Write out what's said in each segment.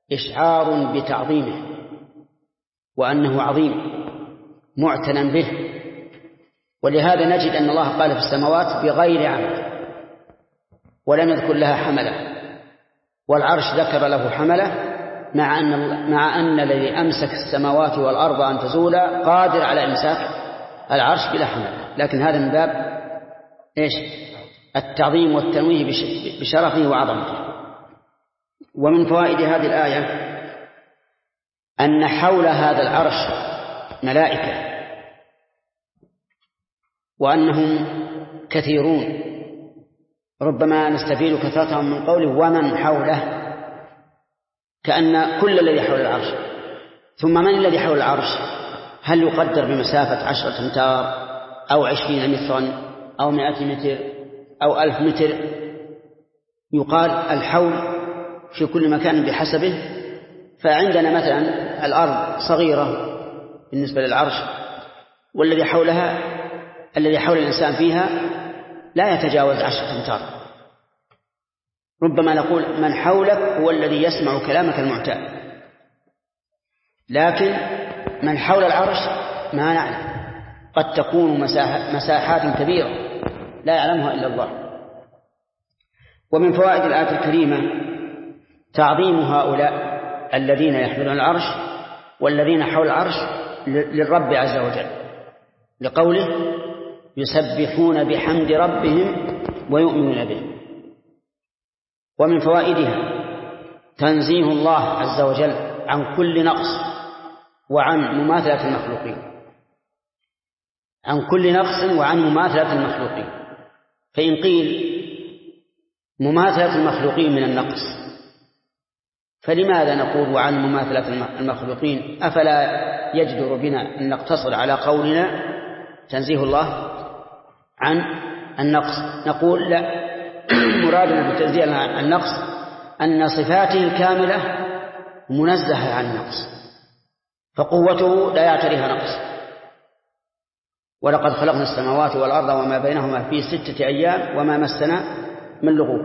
إشعار بتعظيمه وأنه عظيم معتنى به. ولهذا نجد أن الله قال في السماوات بغير عمد ولم يذكر لها حملة، والعرش ذكر له حملة، مع أن الذي أمسك السماوات والأرض أن تزولا قادر على إمساك العرش بلا حملة، لكن هذا من باب إيش؟ التعظيم والتنويه بشرفه وعظمته. ومن فوائد هذه الآية أن حول هذا العرش ملائكة وأنهم كثيرون، ربما نستفيد كثرتهم من قوله ومن حوله، كأن كل الذي حول العرش. ثم من الذي حول العرش؟ هل يقدر بمسافة 10 أمتار أو 20 مترا أو 100 متر أو 1000 متر؟ يقال الحول في كل مكان بحسبه. فعندنا مثلا الأرض صغيرة بالنسبة للعرش، والذي حولها الذي حول الإنسان فيها لا يتجاوز 10 أمتار. ربما نقول من حولك هو الذي يسمع كلامك المعتاد، لكن من حول العرش ما نعلم، قد تكون مساحات كبيرة لا يعلمها إلا الله. ومن فوائد الآية الكريمة تعظيم هؤلاء الذين يحملون العرش والذين حول العرش للرب عز وجل، لقوله يسبحون بحمد ربهم ويؤمنون به. ومن فوائدها تنزيه الله عز وجل عن كل نقص وعن مماثلة المخلوقين، عن كل نقص وعن مماثلة المخلوقين. فإن قيل مماثلة المخلوقين من النقص، فلماذا نقول وعن مماثلة المخلوقين؟ أفلا يجدر بنا أن نقتصر على قولنا تنزيه الله عن النقص؟ نقول لا، مرادنا بالتنزيه عن النقص أن صفاته الكاملة منزهة عن النقص، فقوته لا يعتريها نقص. ولقد خلقنا السماوات والأرض وما بينهما في 6 أيام وما مسنا من لغوب.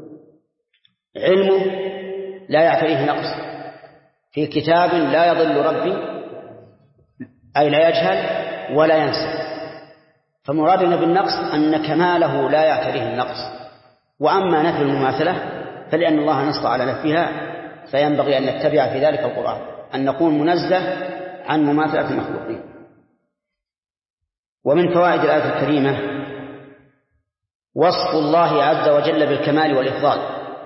علمه لا يعتريه نقص، في كتاب لا يضل ربي، أي لا يجهل ولا ينسى. فمرادنا بالنقص أن كماله لا يعتريه النقص. وأما نفي المماثلة فلأن الله نص على نفيها، فينبغي أن نتبع في ذلك القرآن، أن نكون منزه عن مماثلة المخلوقين. ومن فوائد الآية الكريمة وصف الله عز وجل بالكمال والإفضال،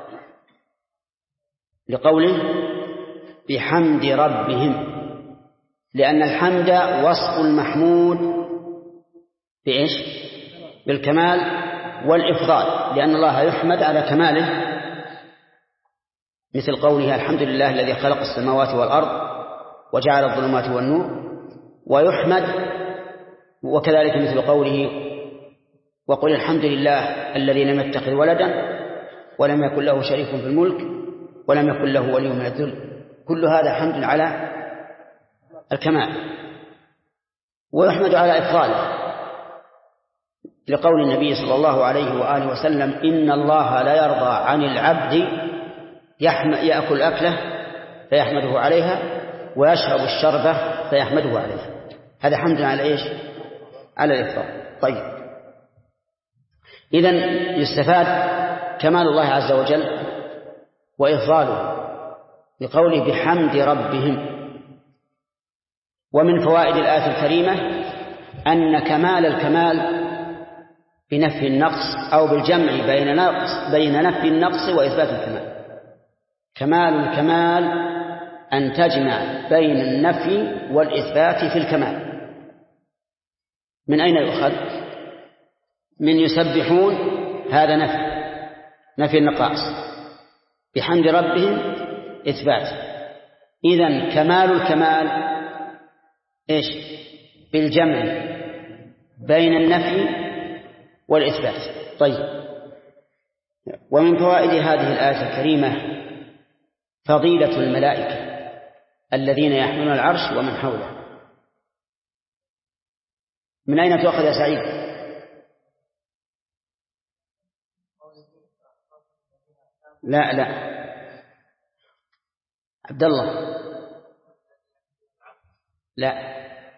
لقوله بحمد ربهم، لأن الحمد وصف المحمود بإيش؟ بالكمال والإفضال، لأن الله يحمد على كماله، مثل قوله الحمد لله الذي خلق السماوات والأرض وجعل الظلمات والنور. ويحمد وكذلك مثل قوله وقل الحمد لله الذي لم يتخذ ولدا ولم يكن له شريك في الملك ولم يكن له ولي من الذل. كل هذا حمد على الكمال. ويحمد على إفضاله، لقول النبي صلى الله عليه وآله وسلم إن الله لا يرضى عن العبد يأكل أكله فيحمده عليها ويشرب الشربة فيحمده عليها. هذا حمد على إيش؟ على الإفضال. طيب، إذن يستفاد كمال الله عز وجل وإفضاله بقوله بحمد ربهم. ومن فوائد الآية الكريمة أن كمال الكمال بنفي النقص أو بالجمع بين نفي النقص وإثبات الكمال. كمال الكمال أن تجمع بين النفي والإثبات في الكمال. من أين يؤخذ؟ من يسبحون، هذا نفي النقائص، بحمد ربهم إثبات. إذن كمال الكمال إيش؟ بالجمع بين النفي والإثبات. طيب، ومن فوائد هذه الآية الكريمة فضيلة الملائكة الذين يحملون العرش ومن حوله. من أين تؤخذ يا سعيد؟ لا عبد الله لا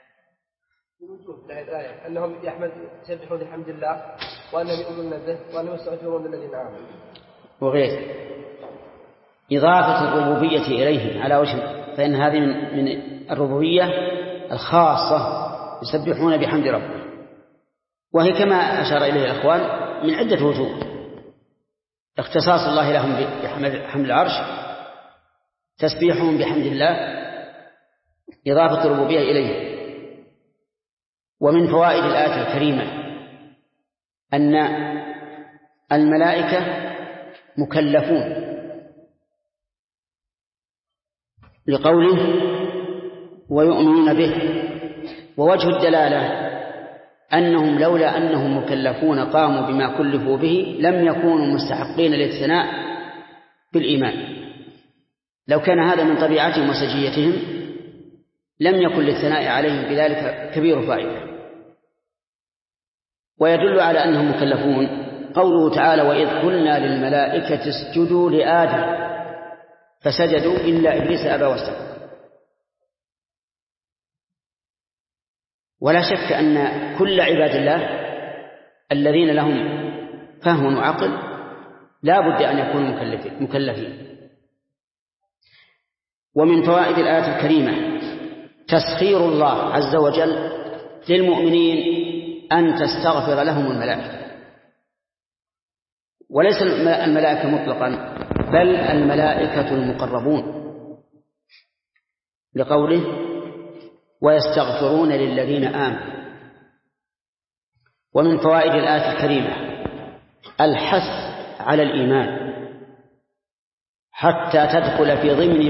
الآية أنهم يسبحون بحمد الله وأنهم يؤمنون به وأنهم يستغفرون للذين آمنوا وغيره. إضافة الربوبية إليهم على وجه، فإن هذه من الربوبية الخاصة، يسبحون بحمد ربهم، وهي كما أشار إليه الأخوان من عدة وجوه: اختصاص الله لهم بحمد العرش، تسبيحهم بحمد الله، إضافة الربوبية إليه. ومن فوائد الآية الكريمة أن الملائكة مكلفون، لقوله ويؤمنون به. ووجه الدلالة أنهم لولا أنهم مكلفون قاموا بما كلفوا به لم يكونوا مستحقين للثناء بالإيمان. لو كان هذا من طبيعتهم وسجيتهم لم يكن للثناء عليهم بذلك كبير فائدة. ويدل على أنهم مكلفون قوله تعالى: وإذ قلنا للملائكة اسجدوا لآدم فسجدوا إلا إبليس أبى واستكبر. ولا شك أن كل عباد الله الذين لهم فهم وعقل لا بد أن يكونوا مكلفين. ومن فوائد الآية الكريمة تسخير الله عز وجل للمؤمنين أن تستغفر لهم الملائكة، وليس الملائكة مطلقا بل الملائكة المقربون، لقوله ويستغفرون للذين آمنوا. ومن فوائد الآية الكريمة الحث على الإيمان حتى تدخل في ضمن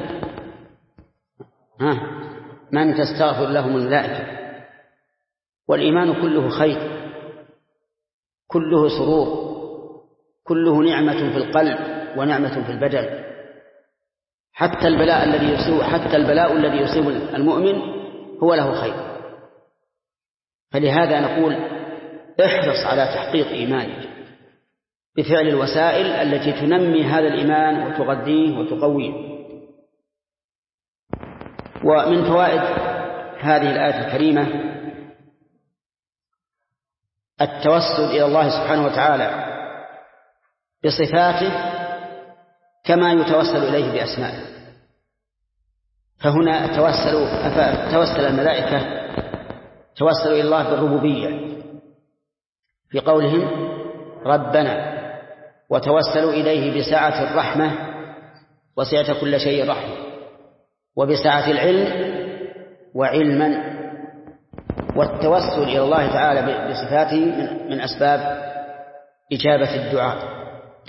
من تستغفر لهم الملائكة. والإيمان كله خير، كله سرور، كله نعمة في القلب ونعمة في البدن. حتى البلاء الذي يصيب المؤمن هو له خير. فلهذا نقول احرص على تحقيق إيمانك بفعل الوسائل التي تنمي هذا الإيمان وتغذيه وتقويه. ومن فوائد هذه الآية الكريمة التوسل إلى الله سبحانه وتعالى بصفاته كما يتوسل إليه بأسمائه. فهنا توسل الملائكة توسلوا إلى الله بالربوبية في قولهم ربنا، وتوسلوا إليه بسعة الرحمة وسعة كل شيء رحمة، وبسعة العلم وعلما. والتوسل إلى الله تعالى بصفاته من أسباب إجابة الدعاء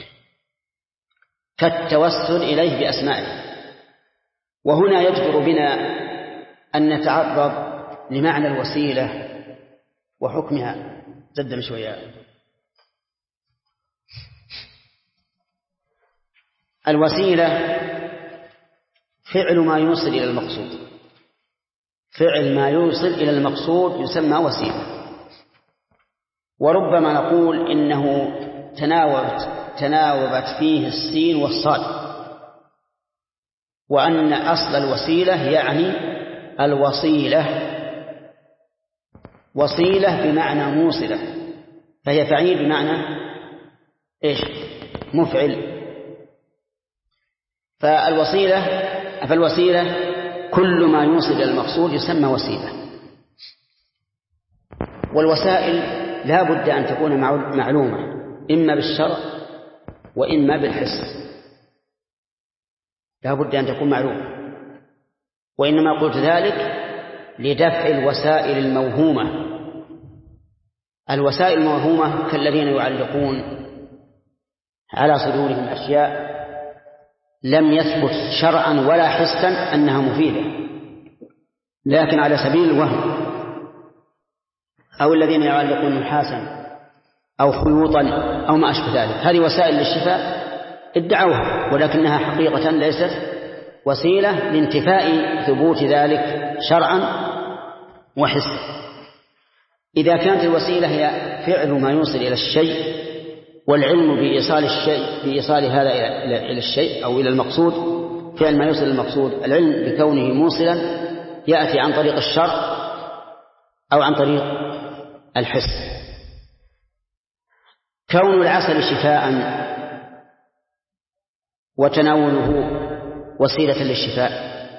كالتوسل إليه بأسمائه. وهنا يجدر بنا أن نتعرض لمعنى الوسيلة وحكمها. زدنا شوية. الوسيلة فعل ما يوصل إلى المقصود، فعل ما يوصل إلى المقصود يسمى وسيلة. وربما نقول إنه تناوبت فيه السين والصاد، وأن أصل الوسيلة يعني الوصيلة، وصيلة بمعنى موصلة، فهي فعيل بمعنى إيش؟ مفعل. فالوسيلة كل ما يوصل إلى المقصود يسمى وسيلة. والوسائل لا بد أن تكون معلومة إما بالشرع وإما بالحس، لا بد أن تكون معلومة. وإنما قلت ذلك لدفع الوسائل الموهومة. الوسائل الموهومة كالذين يعلقون على صدورهم أشياء لم يثبت شرعا ولا حسا أنها مفيدة، لكن على سبيل الوهم، أو الذين يعلقون نحاسا أو خيوطا أو ما أشبه ذلك. هذه وسائل للشفاء ادعوها، ولكنها حقيقة ليست وسيلة لانتفاء ثبوت ذلك شرعا وحسا. إذا كانت الوسيلة هي فعل ما يوصل إلى الشيء والعلم بإيصال هذا إلى الشيء أو إلى المقصود، فعل ما يوصل للمقصود. العلم بكونه موصلا يأتي عن طريق الشرع أو عن طريق الحس. كون العسل شفاء وتناوله وسيلة للشفاء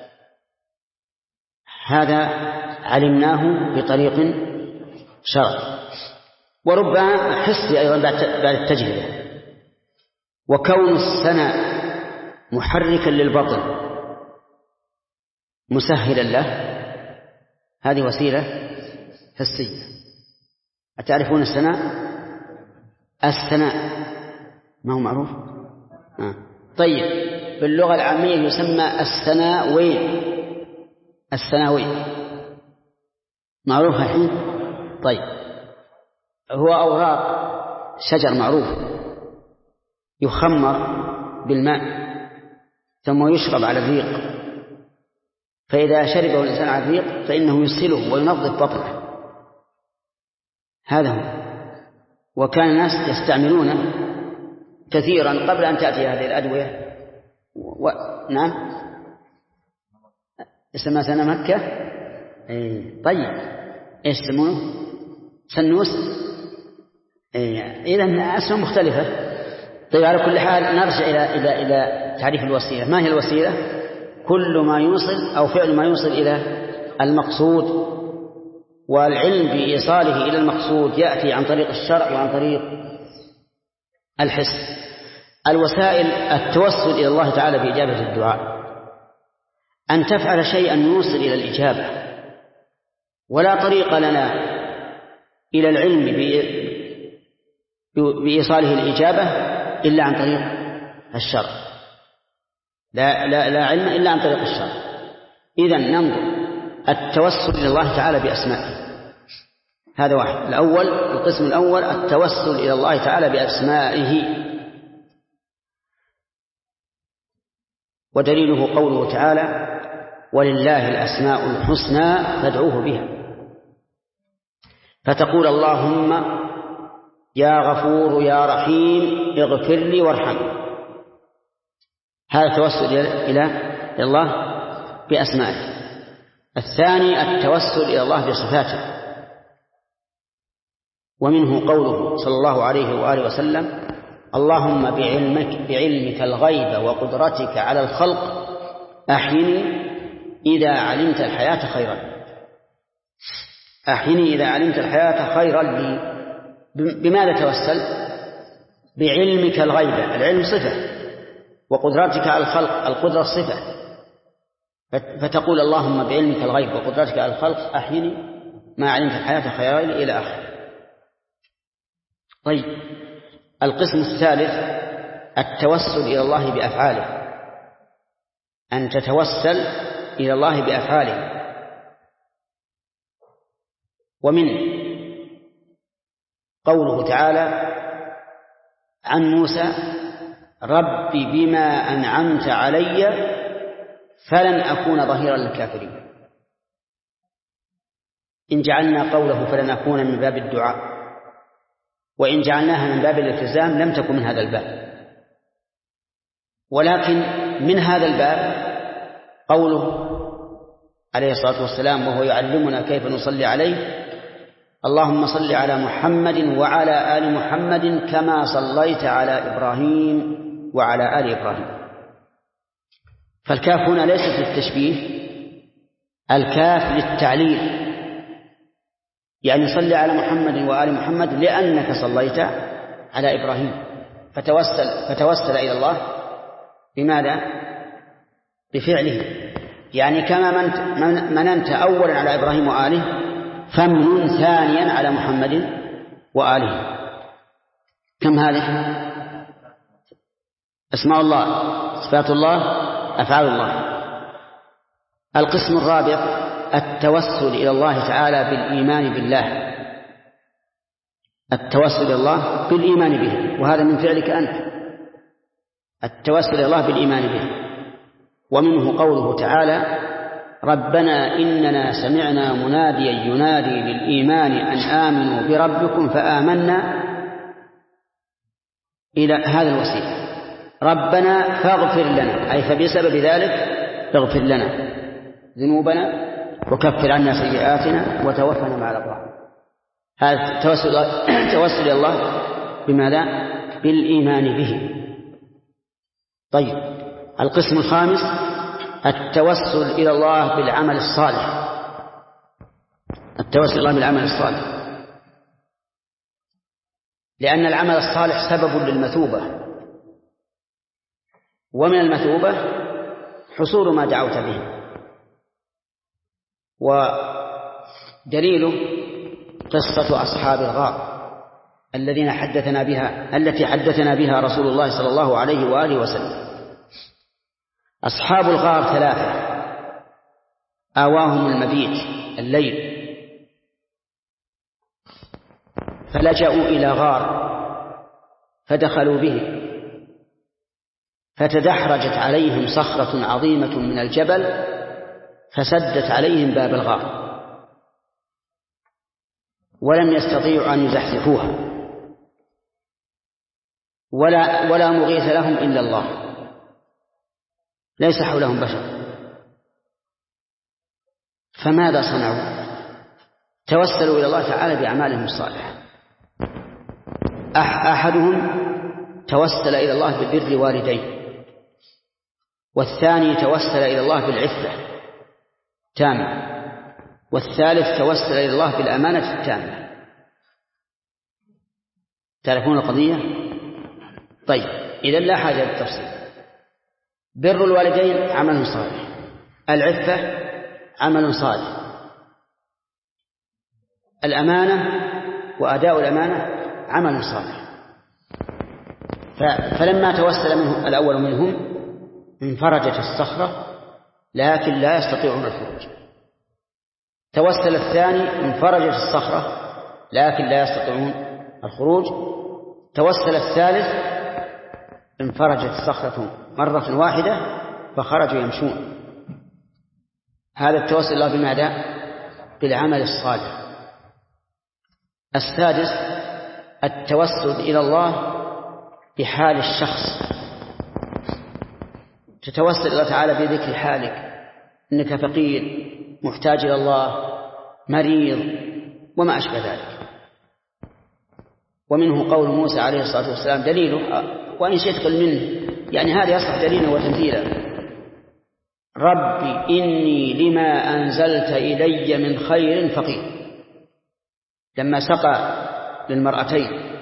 هذا علمناه بطريق شرعي، وربما حسي أيضا بعد التجربة. وكون السنة محركا للبطن مسهلا له هذه وسيلة حسية. أتعرفون السناء؟ السناء ما هو معروف؟ طيب، باللغة العامية يسمى السناوين. السناوين معروف الحين؟ طيب، هو أوراق شجر معروف يخمر بالماء ثم يشرب على الريق، فإذا شربه الإنسان على الريق فإنه يسهله وينظف بطنه. هذا هو. وكان الناس يستعملونه كثيرا قبل أن تأتي هذه الأدوية. نعم، اسمها سنة مكة. طيب، إيش يسمونه؟ سنوس. إذن أسماء مختلفة. طيب، على كل حال نرجع إلى تعريف الوسيلة. ما هي الوسيلة؟ كل ما يوصل أو فعل ما يوصل إلى المقصود، والعلم بإيصاله إلى المقصود يأتي عن طريق الشرع وعن طريق الحس. الوسائل التوسل إلى الله تعالى بإجابة الدعاء، أن تفعل شيئا يوصل إلى الإجابة، ولا طريق لنا إلى العلم بإيصاله الإجابة إلا عن طريق الشرع. لا علم إلا عن طريق الشرع. إذن ننظر التوسل إلى الله تعالى بأسمائه، هذا واحد. القسم الأول التوسل إلى الله تعالى بأسمائه، ودليله قوله تعالى: ولله الأسماء الحسنى فادعوه بها. فتقول: اللهم يا غفور يا رحيم اغفر لي وارحمني. هذا توسل إلى الله بأسمائه. الثاني التوسل إلى الله بصفاته، ومنه قوله صلى الله عليه وآله وسلم: اللهم بعلمك الغيب وقدرتك على الخلق أحيني إذا علمت الحياة خيرا. أحيني إذا علمت الحياة خيرا لي. بماذا توسل؟ بعلمك الغيب. العلم صفة، وقدرتك على الخلق القدرة صفة. فتقول: اللهم بعلمك الغيب وقدرتك على الخلق أحيني ما علمت الحياة خيرا لي، إلى آخره. طيب، القسم الثالث التوسل إلى الله بأفعاله، أن تتوسل إلى الله بأفعاله. ومن قوله تعالى عن موسى: رب بما أنعمت علي فلن أكون ظهيرا للكافرين. إن جعلنا قوله فلن أكون من باب الدعاء، وإن جعلناها من باب الالتزام لم تكن من هذا الباب. ولكن من هذا الباب قوله عليه الصلاة والسلام وهو يعلمنا كيف نصلي عليه: اللهم صل على محمد وعلى آل محمد كما صليت على إبراهيم وعلى آل إبراهيم. فالكاف هنا ليست للتشبيه، الكاف للتعليل، يعني صل على محمد وآل محمد لأنك صليت على إبراهيم. فتوسل إلى الله بماذا؟ بفعله. يعني كما مننت أولا على إبراهيم وآله فمن ثانيا على محمد وآله. كم هذه؟ أسماء الله، صفات الله، أفعال الله. القسم الرابع التوسل إلى الله تعالى بالإيمان بالله، التوسل إلى الله بالإيمان به، وهذا من فعلك أنت، التوسل إلى الله بالإيمان به. ومنه قوله تعالى: ربنا إننا سمعنا مناديا ينادي للإيمان أن آمنوا بربكم فآمنا، إلى هذا الوسيلة. ربنا فاغفر لنا، أي فبسبب ذلك اغفر لنا ذنوبنا وكفر عنا سيئاتنا وتوفنا مع الأبرار. هذا توسل إلى الله بماذا؟ بالإيمان به. طيب، القسم الخامس التوسل إلى الله بالعمل الصالح. التوسل إلى الله بالعمل الصالح، لأن العمل الصالح سبب للمثوبة، ومن المثوبة حصول ما دعوت به. ودليله قصة أصحاب الغار التي حدثنا بها رسول الله صلى الله عليه وآله وسلم. أصحاب الغار 3 آواهم المبيت الليل، فلجأوا إلى غار فدخلوا به، فتدحرجت عليهم صخرة عظيمة من الجبل فسدت عليهم باب الغار، ولم يستطيعوا أن يزحزحوها، ولا مغيث لهم إلا الله، ليس حولهم بشر. فماذا صنعوا؟ توسلوا إلى الله تعالى بأعمالهم الصالحة. أحدهم توسل إلى الله ببر والديه، والثاني توسل إلى الله بالعفة تامة، والثالث توسل إلى الله بالأمانة التامة. تعرفون القضية؟ طيب، إذا لا حاجة للتفصيل. بر الوالدين عمل صالح، العفة عمل صالح، الأمانة وأداء الأمانة عمل صالح. فلما توسل منه الأول منهم انفرجت الصخرة لكن لا يستطيعون الخروج. توسل الثاني انفرجت الصخرة لكن لا يستطيعون الخروج. توسل الثالث انفرجت الصخرة مرة واحدة فخرجوا يمشون. هذا التوسل الله بماذا؟ بالعمل الصالح. السادس التوسل إلى الله بحال الشخص، تتوسل الله تعالى بذكر حالك، إنك فقير محتاج إلى الله، مريض، وما أشبه ذلك. ومنه قول موسى عليه الصلاة والسلام دليله، وإن شئت قل منه، يعني هذا يصح دليلا وتمثيلا: ربي إني لما أنزلت إلي من خير فقير. لما سقى للمرأتين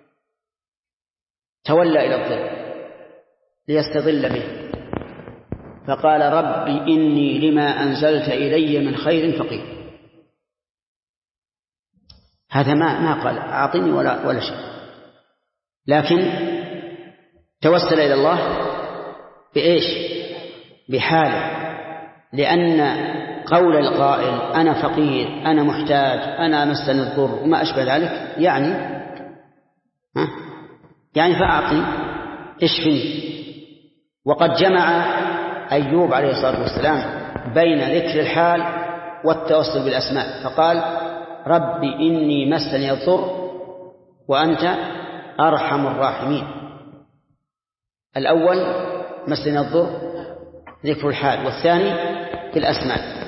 تولى إلى الظل ليستظل به، فقال ربي إني لما أنزلت إلي من خير فقير. هذا ما قال أعطني ولا شيء، لكن توسل إلى الله بإيش؟ بحاله، لأن قول القائل أنا فقير، أنا محتاج، أنا مسني الضر وما أشبه ذلك يعني فأعطني اشفني. وقد جمع أيوب عليه الصلاة والسلام بين ذكر الحال والتوسل بالأسماء، فقال ربي إني مسني الضر وأنت أرحم الراحمين. الأول مسني الضر ذكر الحال، والثاني بالأسماء.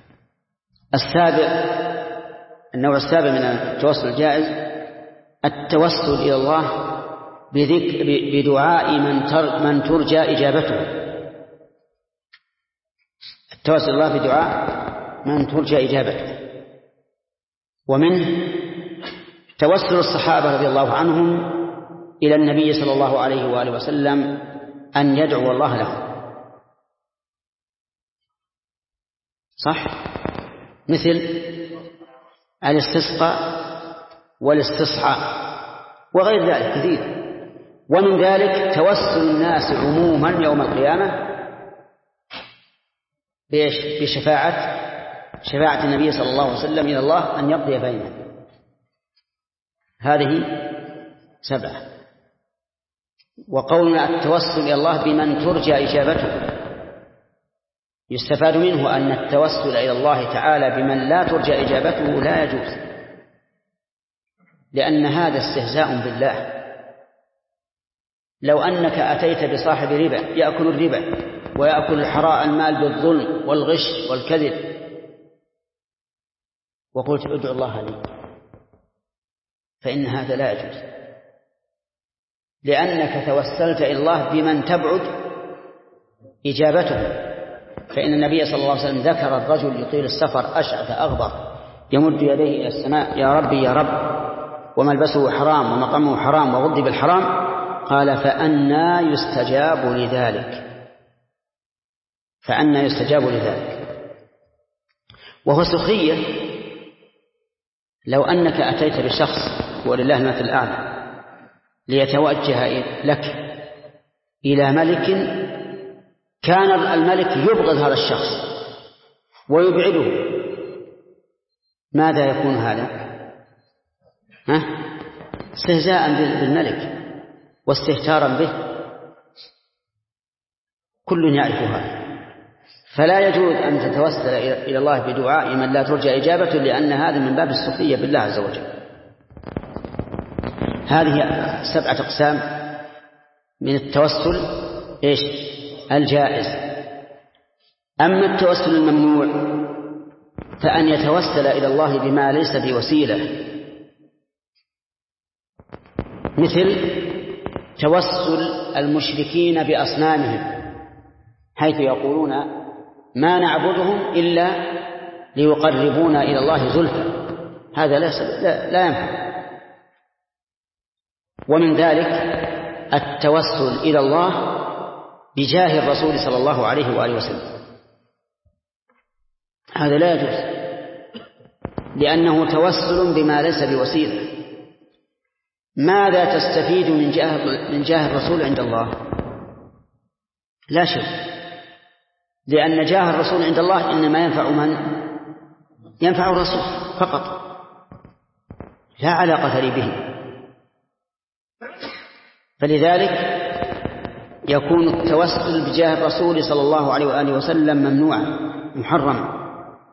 النوع السابع من التوسل الجائز التوسل إلى الله بدعاء من ترجى إجابته. التوسل إلى الله بدعاء من ترجى إجابته. ومنه توسل الصحابة رضي الله عنهم إلى النبي صلى الله عليه وآله وسلم أن يدعو الله لهم، صح؟ مثل الاستسقاء والاستصحاء وغير ذلك كثير. ومن ذلك توسل الناس عموما يوم القيامة بشفاعة النبي صلى الله عليه وسلم إلى الله أن يقضي بينهم. هذه 7. وقولنا التوسل إلى الله بمن ترجى إجابته، يستفاد منه أن التوسل إلى الله تعالى بمن لا ترجى إجابته لا يجوز، لأن هذا استهزاء بالله، لو أنك أتيت بصاحب ربا يأكل الربا ويأكل المال بالظلم والغش والكذب وقلت ادعو الله لي، فإن هذا لا يجوز، لأنك توسلت إلى الله بمن تبعد إجابته. فإن النبي صلى الله عليه وسلم ذكر الرجل يطيل السفر أشعث أغبر يمد يديه إلى السماء يا ربي يا رب، وملبسه حرام ومطعمه حرام وغضي بالحرام، قال فأنى يستجاب لذلك، فأنى يستجاب لذلك. وهو سخرية لو أنك أتيت بشخص ولله المثل الأعلى ليتوجه لك إلى ملك، كان الملك يبغض هذا الشخص ويبعده، ماذا يكون هذا؟ استهزاء بالملك واستهتارا به، كل يعرف هذا. فلا يجوز أن تتوسل إلى الله بدعاء من لا ترجى إجابته، لأن هذا من باب السخرية بالله عز وجل. هذه 7 أقسام من التوسل الجائز. أما التوسل الممنوع فأن يتوسل إلى الله بما ليس بوسيلة، مثل توسل المشركين بأصنامهم، حيث يقولون ما نعبدهم إلا ليقربونا إلى الله زلفى، هذا لا ينفع. ومن ذلك التوسل إلى الله بجاه الرسول صلى الله عليه وآله وسلم، هذا لا يجوز، لأنه توسل بما ليس بوسيلة. ماذا تستفيد من جاه الرسول عند الله؟ لا شيء، لأن جاه الرسول عند الله إنما ينفع من ينفع الرسول فقط، لا علاقة لي به. فلذلك يكون التوسل بجاه الرسول صلى الله عليه وآله وسلم ممنوعا محرما،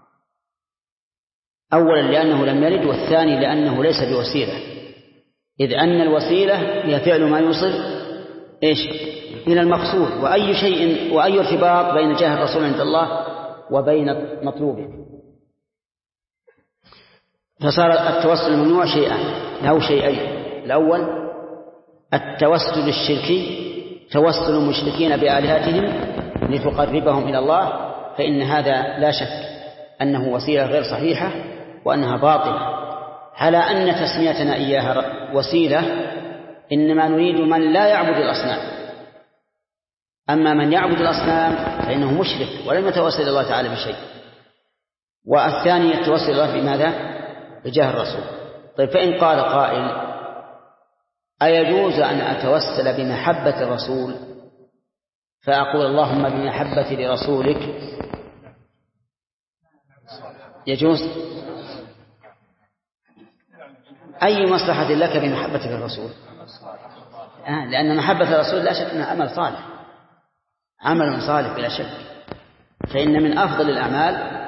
أولا لأنه لم يرد، والثاني لأنه ليس بوسيلة، إذ أن الوسيلة هي فعل ما يوصل إلى المقصود، وأي شيء وأي ارتباط بين جاه الرسول عند الله وبين مطلوبه. فصار التوسل الممنوع له شيئين: الأول التوسل الشركي، توسل المشركين بآلهتهم لتقربهم إلى الله، فإن هذا لا شك أنه وسيلة غير صحيحة وأنها باطلة، على أن تسميتنا إياها وسيلة إنما نريد من لا يعبد الأصنام. أما من يعبد الأصنام فإنه مشرك ولم يتوسل الله تعالى بشيء. والثاني التوسل الله بماذا؟ بجاه الرسول. طيب، فإن قال قائل أيجوز أن أتوسل بمحبة الرسول فأقول اللهم بمحبة لرسولك؟ يجوز؟ أي مصلحة لك بمحبة الرسول؟ لأن محبة الرسول لا شك أنها عمل صالح، عمل صالح بلا شك، فإن من أفضل الأعمال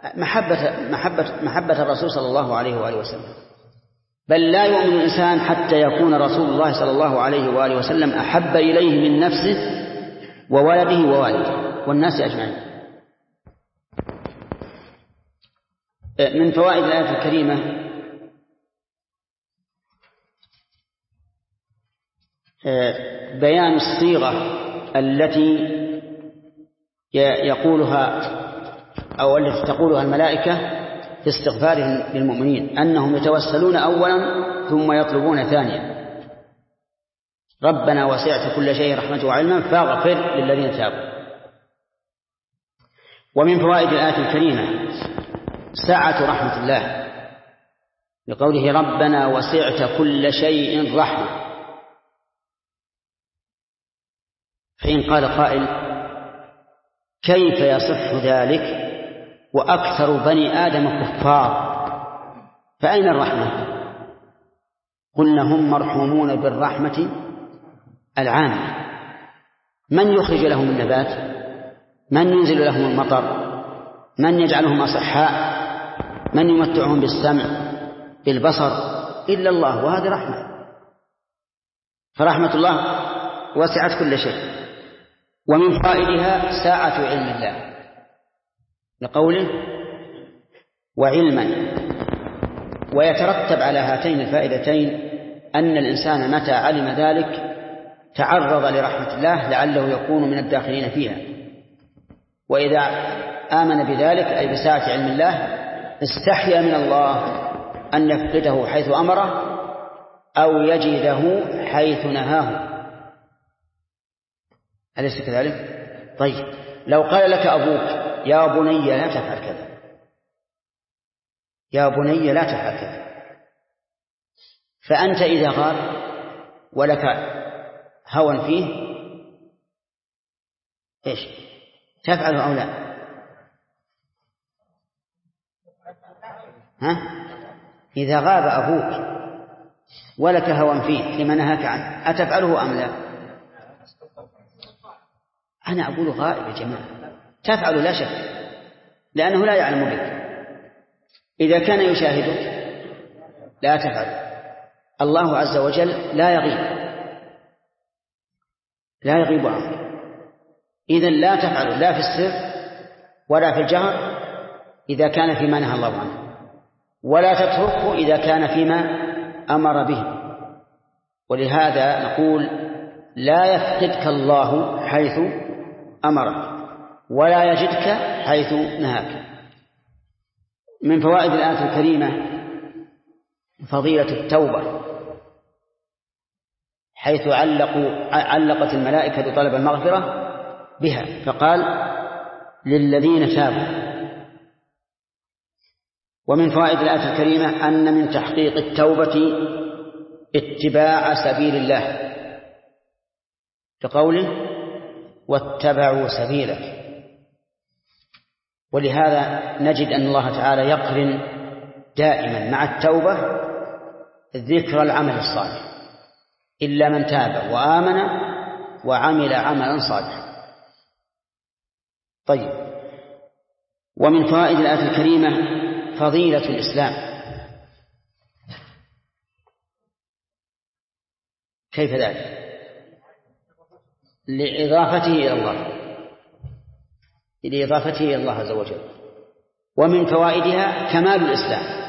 محبة الرسول صلى الله عليه وآله وسلم. بل لا يؤمن الإنسان حتى يكون رسول الله صلى الله عليه وآله وسلم أحب إليه من نفسه وولده ووالده والناس أجمعين. من فوائد الآية الكريمة بيان الصيغة التي يقولها أو التي تقولها الملائكة في استغفارهم للمؤمنين، أنهم يتوسلون أولا ثم يطلبون ثانيا: ربنا وسعت كل شيء رحمة وعلما فاغفر للذين تابوا. ومن فوائد الآية الكريمة سعة رحمة الله، لقوله ربنا وسعت كل شيء رحمة. فإن قال قائل كيف يصح ذلك وأكثر بني آدم كفار، فأين الرحمة؟ قلنا هم مرحومون بالرحمة العامة، من يخرج لهم النبات، من ينزل لهم المطر، من يجعلهم أصحاء، من يمتعهم بالسمع بالبصر إلا الله، وهذه رحمة. فرحمة الله وسعت كل شيء. ومن فوائدها ساعة علم الله لقوله وعلما. ويترتب على هاتين الفائدتين أن الإنسان متى علم ذلك تعرض لرحمة الله لعله يكون من الداخلين فيها، وإذا آمن بذلك أي بساعة علم الله استحيا من الله أن يفقده حيث أمره أو يجده حيث نهاه. أليس كذلك؟ طيب لو قال لك أبوك يا بني لا تفعل كذا، يا بني لا تفعل كذا، فأنت إذا غاب ولك هوى فيه إيش تفعل أو لا؟ إذا غاب أبوك ولك هوى فيه لما نهاك عنه أتفعله أم لا؟ أنا أقول غائب يا جماعة، تفعل لا شك لأنه لا يعلم بك. إذا كان يشاهدك لا تفعل. الله عز وجل لا يغيب عنك، إذن لا تفعل لا في السر ولا في الجهر إذا كان فيما نهى الله عنه، ولا تتركه إذا كان فيما أمر به. ولهذا نقول لا يفقدك الله حيث أمرك ولا يجدك حيث نهاك. من فوائد الآية الكريمة فضيلة التوبة، حيث علقت الملائكة طلب المغفرة بها فقال للذين تابوا. ومن فوائد الآية الكريمة أن من تحقيق التوبة اتباع سبيل الله لقوله واتبعوا سبيلك. ولهذا نجد أن الله تعالى يقرن دائما مع التوبة ذكر العمل الصالح إلا من تاب وآمن وعمل عملا صالحا. طيب ومن فوائد الآية الكريمة فضيلة الإسلام. كيف ذلك؟ لإضافته إلى الله عز وجل. ومن فوائدها كمال الإسلام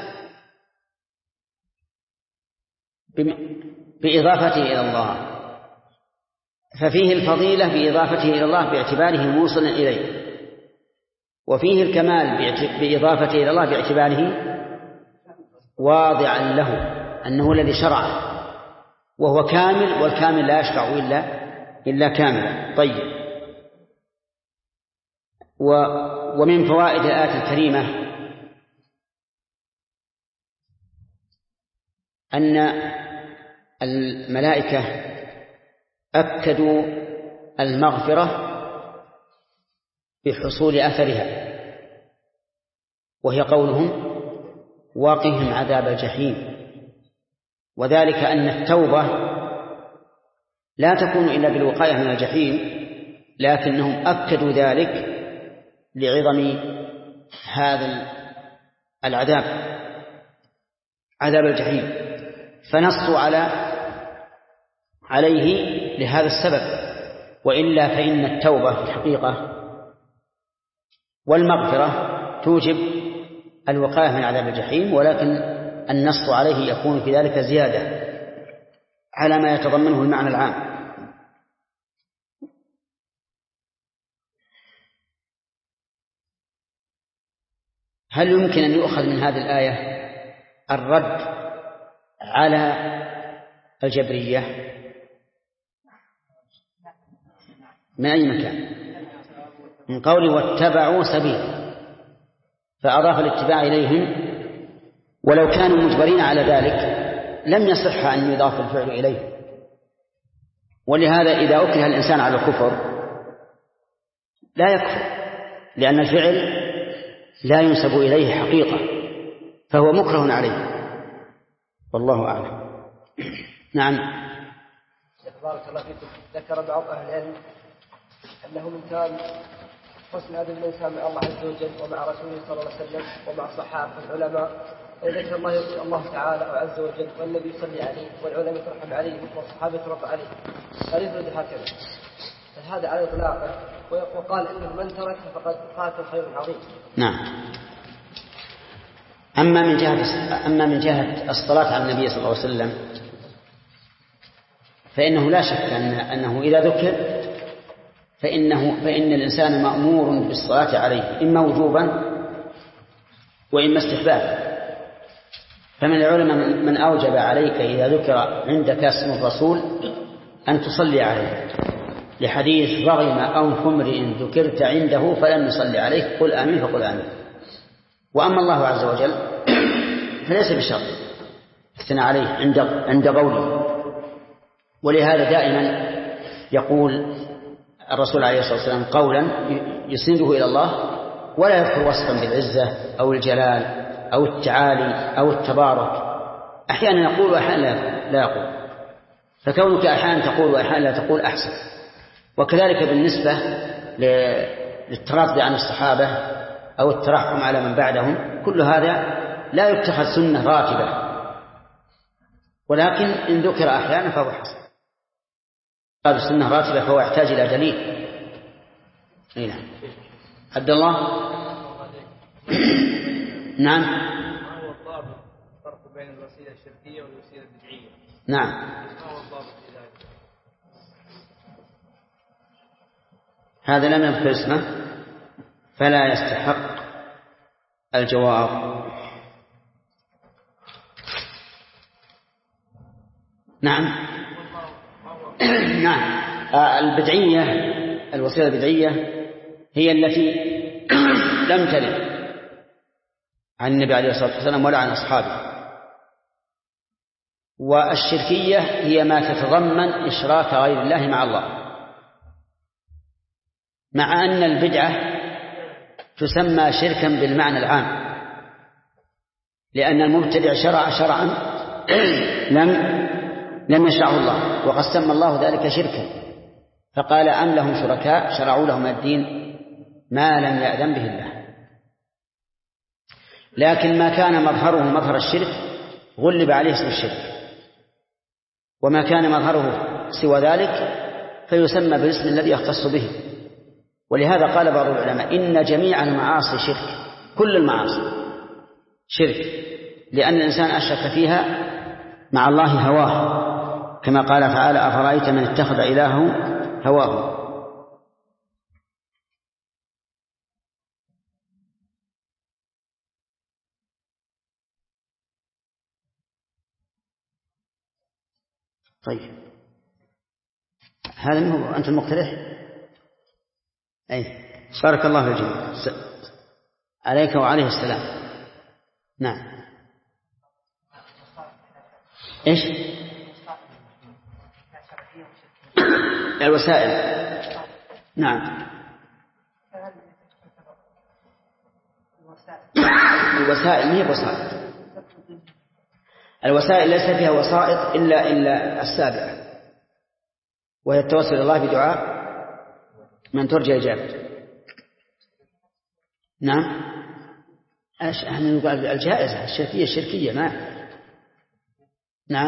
بإضافته إلى الله، ففيه الفضيلة بإضافته إلى الله باعتباره موصلا إليه، وفيه الكمال بإضافته إلى الله باعتباره واضعا له أنه الذي شرعه وهو كامل، والكامل لا يشرع إلا كاملا. طيب ومن فوائد الآية الكريمة أن الملائكة أكدوا المغفرة بحصول أثرها، وهي قولهم واقهم عذاب الجحيم. وذلك أن التوبة لا تكون إلا بالوقاية من الجحيم، لكنهم أكدوا ذلك لعظم هذا العذاب، عذاب الجحيم، فنصوا عليه لهذا السبب. وإلا فإن التوبة في الحقيقة والمغفرة توجب الوقاية من عذاب الجحيم، ولكن النص عليه يكون في ذلك زيادة على ما يتضمنه المعنى العام. هل يمكن أن يؤخذ من هذه الآية الرد على الجبرية من أي مكان؟ من قوله واتبعوا سبيل، فأضاف الاتباع إليهم، ولو كانوا مجبرين على ذلك لم يصح أن يضاف الفعل إليه. ولهذا إذا أكره الإنسان على الكفر لا يكفر، لأن الفعل لا ينسب إليه حقيقة، فهو مكره عليه، والله أعلم. نعم. بارك الله فيكم. ذكر بعض أهل العلم أنه من كان حسن أدب الإنسان مع الله عز وجل ومع رسوله صلى الله عليه وسلم ومع الصحابة والعلماء ذكر الله تعالى عز وجل والنبي يصلي عليه والعلماء ترحم عليه والصحابة ترضى عليه، هل يفرد هكذا؟ فهذا على إطلاقه، وقال إنه من ترك فقد فات خير عظيم. نعم. أما من جهة الصلاة على النبي صلى الله عليه وسلم فإنه لا شك أنه إذا ذكر فإن الإنسان مأمور بالصلاة عليه إما وجوبا وإما استحبابا. فمن العلماء من أوجب عليك إذا ذكر عندك اسم الرسول أن تصلي عليه، لحديث رغم أنف امرئ ذكرت عنده فلم يصلي عليه قل آمين فقل آمين. وأما الله عز وجل فليس بشرط الثناء عليه عند قوله، ولهذا دائما يقول الرسول عليه الصلاة والسلام قولا يسنده إلى الله ولا يذكر وصفا بالعزة أو الجلال أو التعالي أو التبارك، أحيانا يقول وأحيانا لا يقول، فكونك أحيانا تقول وأحيانا لا تقول أحسن. وكذلك بالنسبة للتراضي عن الصحابة أو الترحم على من بعدهم، كل هذا لا يتخذ سنة راتبة، ولكن إن ذكر أحيانا فهو حسن. هذا السنة راتبة فهو يحتاج إلى دليل. نعم. عبد الله. نعم. ما هو الضابط الفرق بين الوسيلة الشركية والوسيلة البدعية؟ نعم. ما هو الضابط في ذلك؟ هذا لم يذكر اسمه فلا يستحق الجواب. نعم. نعم. البدعية، الوسيلة البدعية هي التي لم ترد عن النبي عليه الصلاة والسلام ولا عن أصحابه. والشركية هي ما تتضمن إشراك غير الله مع الله، مع أن البدعة تسمى شركا بالمعنى العام، لأن المبتدع شرعا لم يشرعه الله، وقد سمى الله ذلك شركا، فقال أم لهم شركاء شرعوا لهم الدين ما لم يأذن به الله. لكن ما كان مظهره مظهر الشرك غلب عليه اسم الشرك، وما كان مظهره سوى ذلك فيسمى بالاسم الذي يختص به. ولهذا قال بعض العلماء إن جميع المعاصي شرك، كل المعاصي شرك، لأن الإنسان أشرك فيها مع الله هواه، كما قال تعالى أفرأيت من اتخذ إلهه هواه. طيب هذا هو أنت المقترح؟ أي بارك الله في الجميع، عليك وعليه السلام. نعم. إيش الوسائل؟ نعم. الوسائل هي وسائط، الوسائل ليس فيها وسائط إلا السابعة، وهي التوسل إلى الله بدعاء من ترجى إجابته. نعم. أحنا نقول الجائزة الشركية ما. نعم.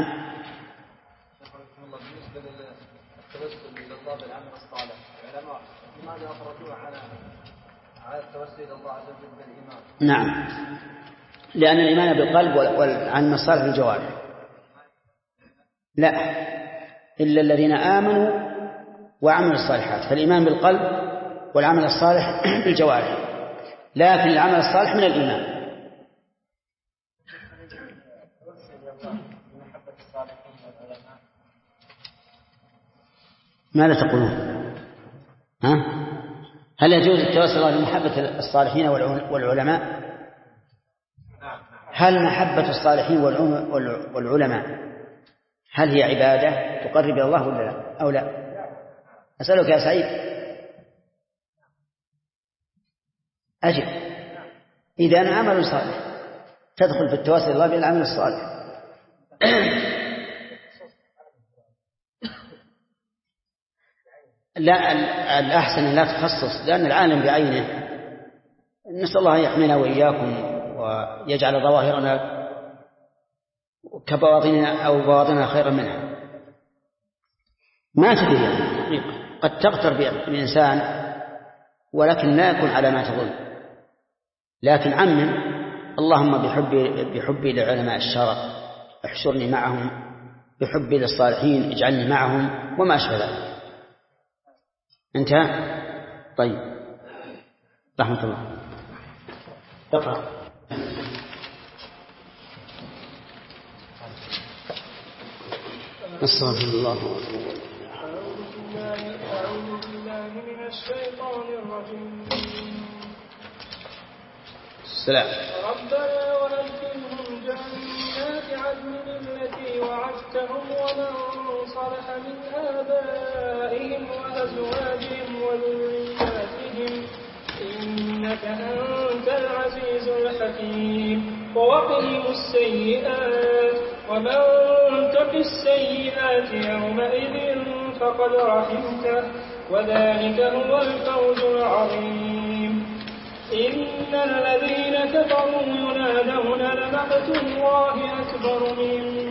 بالنسبة للتوسل إلى الله بالعمل الصالح، العلماء لماذا أخرجوه على التوسل إلى الله عز وجل بالإيمان؟ نعم، لأن الإيمان بالقلب والعمل الصالح بالجوارح. لا، إلا الذين آمنوا وعملوا الصالحات، فالإيمان بالقلب والعمل الصالح بالجوارح، لكن العمل الصالح من الإيمان. ماذا تقولون؟ هل يجوز التوسل بمحبة الصالحين والعلماء؟ هل محبة الصالحين والعلماء هل هي عبادة تقرب إلى الله ولا لا أو لا؟ أسألك يا سعيد. أجب. إذا عمل صالح تدخل في التوسل إلى الله بالعمل الصالح. لا، الأحسن لا تخصص، لأن العالم بعينه. نسأل الله أن يحمينا وإياكم ويجعل ظواهرنا كبواطنها أو بواطنها خيرا منها. ما تدري يعني قد تغتر بالإنسان ولكن لا يكون على ما تظن. لكن عمم اللهم بحبي لعلماء الشرع احشرني معهم، بحبي للصالحين اجعلني معهم، وما أشبه ذلك. انتهى. طيب رحمة الله. اقرأ. استغفر الله. أعوذ بالله من الشيطان الرجيم. السلام. ربنا وأدخلهم جنات عدن التي وعدتهم ومن صلح من آبائهم وأزواجهم وذرياتهم إنك أنت العزيز الحكيم. ووقهم السيئات ومن تق السيئات يومئذ فقد رحمته وذلك هو الفوز العظيم. إن الذين كفروا ينادون لمقت الله أكبر من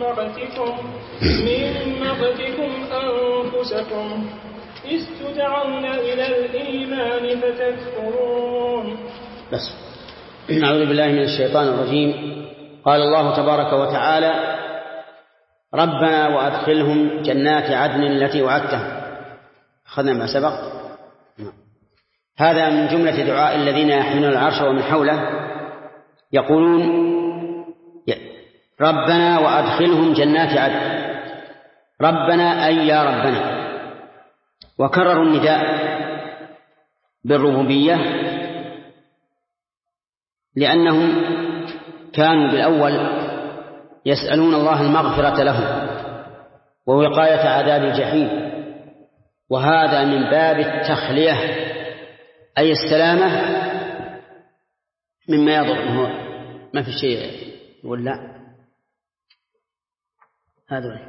مقتكم أنفسكم إذ تدعون إلى الإيمان فتكفرون. بس. أعوذ بالله من الشيطان الرجيم. قال الله تبارك وتعالى: ربنا وأدخلهم جنات عدن التي وعدتهم. أخذنا ما سبق. هذا من جملة دعاء الذين يحملون العرش ومن حوله، يقولون: ربنا وأدخلهم جنات عدن. ربنا أي يا ربنا. وكرروا النداء بالربوبية لأنهم كانوا بالأول يسألون الله المغفرة لهم ووقاية عذاب الجحيم، وهذا من باب التخلية أي السلامة مما يضر. ما في شيء ولا هذا.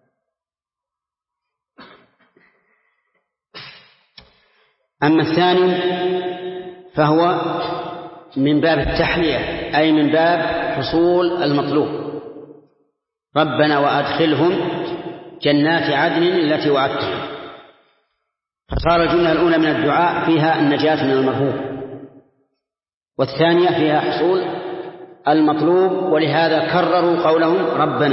أما الثاني فهو من باب التحلية أي من باب حصول المطلوب. ربنا وأدخلهم جنات عدن التي وعدتهم. فصار الجملة الأولى من الدعاء فيها النجاة من المرهوب، والثانية فيها حصول المطلوب، ولهذا كرروا قولهم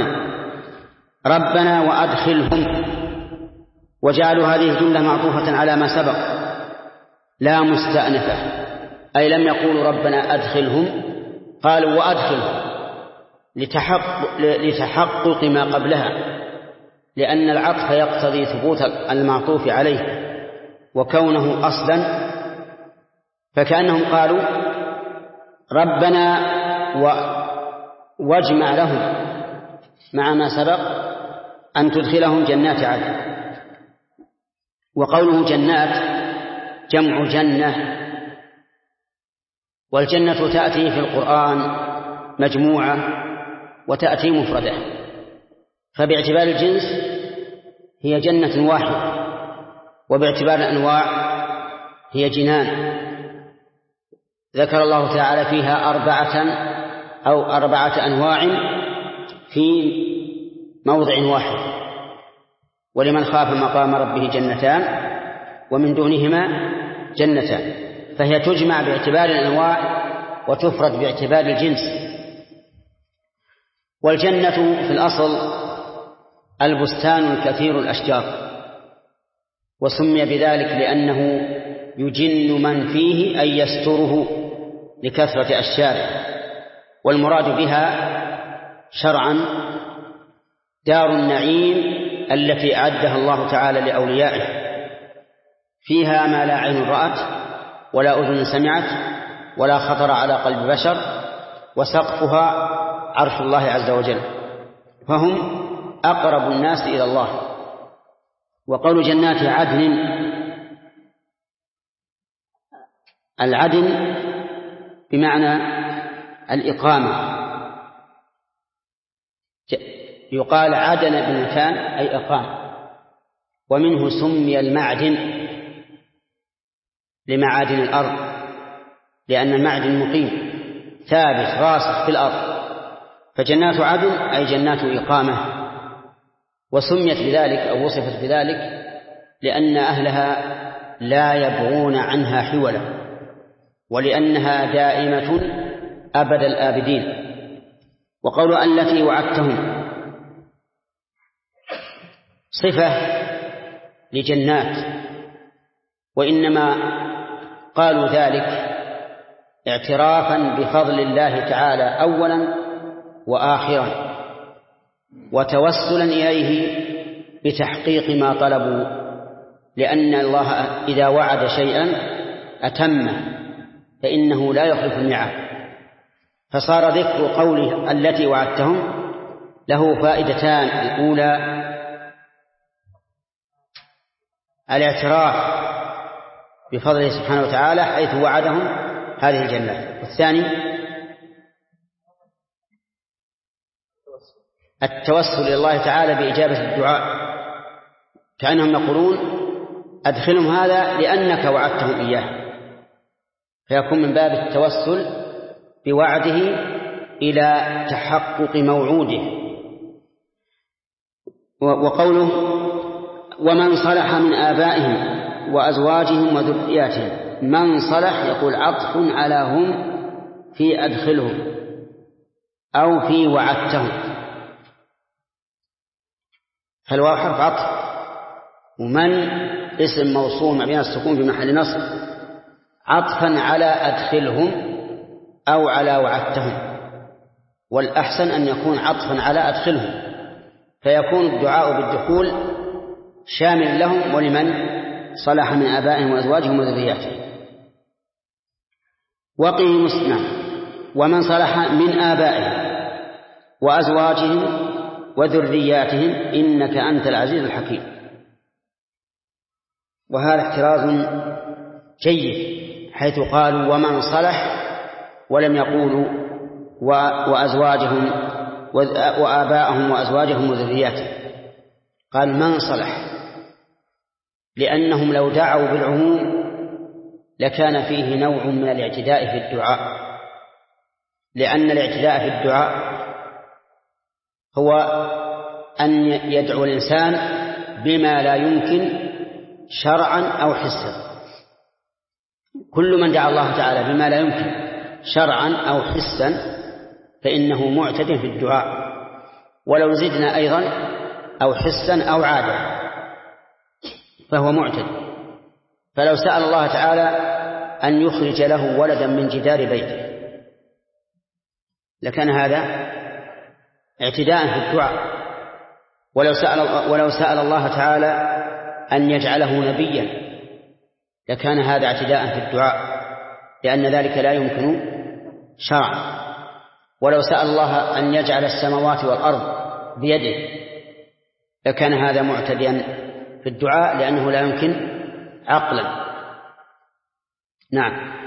ربنا وأدخلهم، وجعلوا هذه الجملة معطوفة على ما سبق لا مستأنفة، أي لم يقولوا ربنا أدخلهم، قالوا وأدخلهم لتحقق ما قبلها، لأن العطف يقتضي ثبوت المعطوف عليه وكونه أصلا، فكأنهم قالوا ربنا واجمع لهم مع ما سبق أن تدخلهم جنات عدن. وقوله جنات جمع جنة، والجنة تأتي في القرآن مجموعة وتأتي مفردة، فباعتبار الجنس هي جنة واحدة، وباعتبار الأنواع هي جنان. ذكر الله تعالى فيها أربعة أنواع في موضع واحد. ولمن خاف مقام ربه جنتان ومن دونهما جنتان، فهي تجمع باعتبار الأنواع وتفرد باعتبار الجنس. والجنة في الأصل البستان الكثير الأشجار، وسمي بذلك لأنه يجن من فيه أي يستره لكثرة أشجاره. والمراد بها شرعا دار النعيم التي أعدها الله تعالى لأوليائه، فيها ما لا عين رأت ولا أذن سمعت ولا خطر على قلب بشر، وسقفها عرش الله عز وجل، فهم أقرب الناس إلى الله. وقول جنات عدن، العدن بمعنى الإقامة، يقال عدن بالمكان أي أقام، ومنه سمي المعدن لمعادن الأرض، لأن المعدن مقيم ثابت راسخ في الأرض، فجنات عدن أي جنات إقامة، وسميت بذلك أو وصفت بذلك لأن أهلها لا يبغون عنها حولا، ولأنها دائمة أبد الآبدين. وقول التي وعدتهم صفة لجنات، وإنما قالوا ذلك اعترافا بفضل الله تعالى أولا وآخرا، وتوسلا إليه بتحقيق ما طلبوا، لأن الله إذا وعد شيئا أتمه، فإنه لا يخلف الميعاد. فصار ذكر قوله التي وعدتهم له فائدتان: الأولى الاعتراف بفضله سبحانه وتعالى حيث وعدهم هذه الجنات، والثاني التوسل إلى الله تعالى بإجابة الدعاء، كأنهم يقولون أدخلهم هذا لأنك وعدتهم إياه، فيكون من باب التوسل بوعده إلى تحقق موعوده. وقوله ومن صلح من آبائهم وأزواجهم وذرياتهم، من صلح يقول عطف على هم في أدخلهم أو في وعدتهم، فالواو حرف عطف، ومن اسم موصول مبني على السكون في محل نصب عطفا على أدخلهم أو على وعدتهم، والأحسن أن يكون عطفا على أدخلهم، فيكون الدعاء بالدخول شامل لهم ولمن صلح من آبائهم وأزواجهم وذرياتهم. وقهم مسلم ومن صلح من آبائهم وأزواجهم وذرياتهم إنك أنت العزيز الحكيم. وهذا احتراز جيد حيث قالوا ومن صلح ولم يقولوا وأزواجهم وآبائهم وأزواجهم وذرياتهم، قال من صلح، لأنهم لو دعوا بالعموم لكان فيه نوع من الاعتداء في الدعاء، لأن الاعتداء في الدعاء هو أن يدعو الإنسان بما لا يمكن شرعا أو حسا. كل من دعا الله تعالى بما لا يمكن شرعا أو حسا فإنه معتد في الدعاء، ولو زدنا أيضا أو حسا أو عادة فهو معتد. فلو سأل الله تعالى أن يخرج له ولدا من جدار بيته لكان هذا اعتداء في الدعاء، ولو سأل الله تعالى أن يجعله نبيا لكان هذا اعتداء في الدعاء، لأن ذلك لا يمكن شرعا. ولو سأل الله أن يجعل السماوات والأرض بيده لكان هذا معتديا في الدعاء، لأنه لا يمكن عقلا. نعم،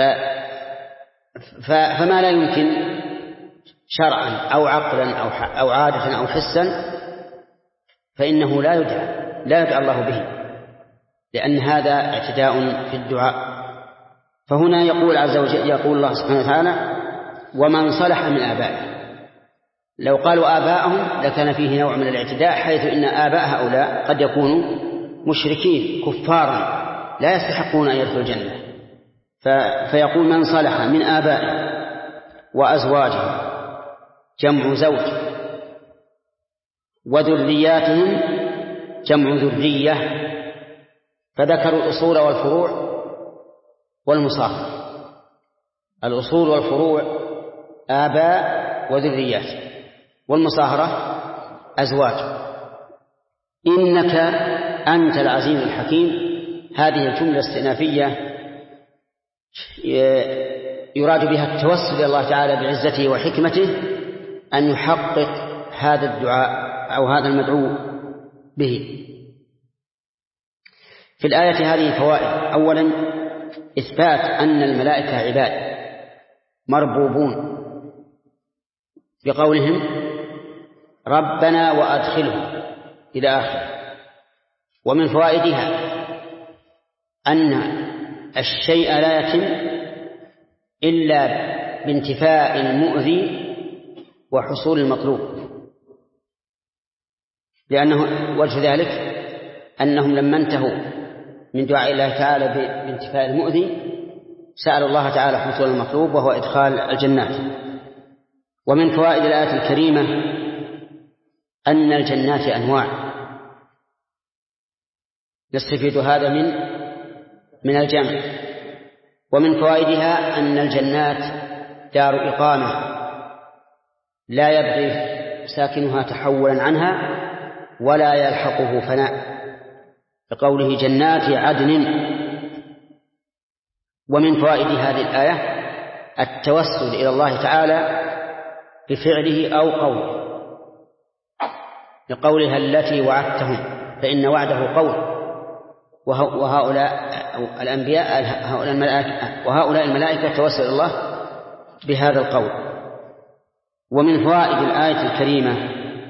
فما لا يمكن شرعا أو عقلا أو عادة أو حسا فإنه لا يدعى الله به، لأن هذا اعتداء في الدعاء. فهنا يقول عز وجل، يقول الله سبحانه وتعالى ومن صلح من آبائه. لو قالوا آباءهم لكان فيه نوع من الاعتداء، حيث إن آباء هؤلاء قد يكونوا مشركين كفارا لا يستحقون أن يدخلوا الجنة، فيقول من صلح من آبائه وأزواجهم جمع زوج، وذرياتهم جمع ذرية، فذكروا الأصول والفروع والمصاهرة. الأصول والفروع آباء وذريات، والمصاهرة أزواج. إنك أنت العزيز الحكيم، هذه الجملة الاستئنافية يراد بها التوسل إلى الله تعالى بعزته وحكمته أن يحقق هذا الدعاء أو هذا المدعو به. في الآية هذه فوائد: أولا إثبات أن الملائكة عباد مربوبون بقولهم ربنا وأدخلهم إلى آخر. ومن فوائدها أن الشيء لا يتم إلا بانتفاء المؤذي وحصول المطلوب، لأنه وجه ذلك أنهم لما انتهوا من دعاء الله تعالى بانتفاء المؤذي سأل الله تعالى حصول المطلوب وهو إدخال الجنات. ومن فوائد الآية الكريمة أن الجنات أنواع، نستفيد هذا من الجمع. ومن فوائدها أن الجنات دار إقامة لا يبغي ساكنها تحولا عنها ولا يلحقه فناء، بقوله جنات عدن. ومن فوائد هذه الآية التوسل إلى الله تعالى بفعله أو قوله، لقولها التي وعدتهم فإن وعده قول، وهؤلاء الأنبياء وهؤلاء الملائكة توسل الله بهذا القول. ومن فوائد الآية الكريمة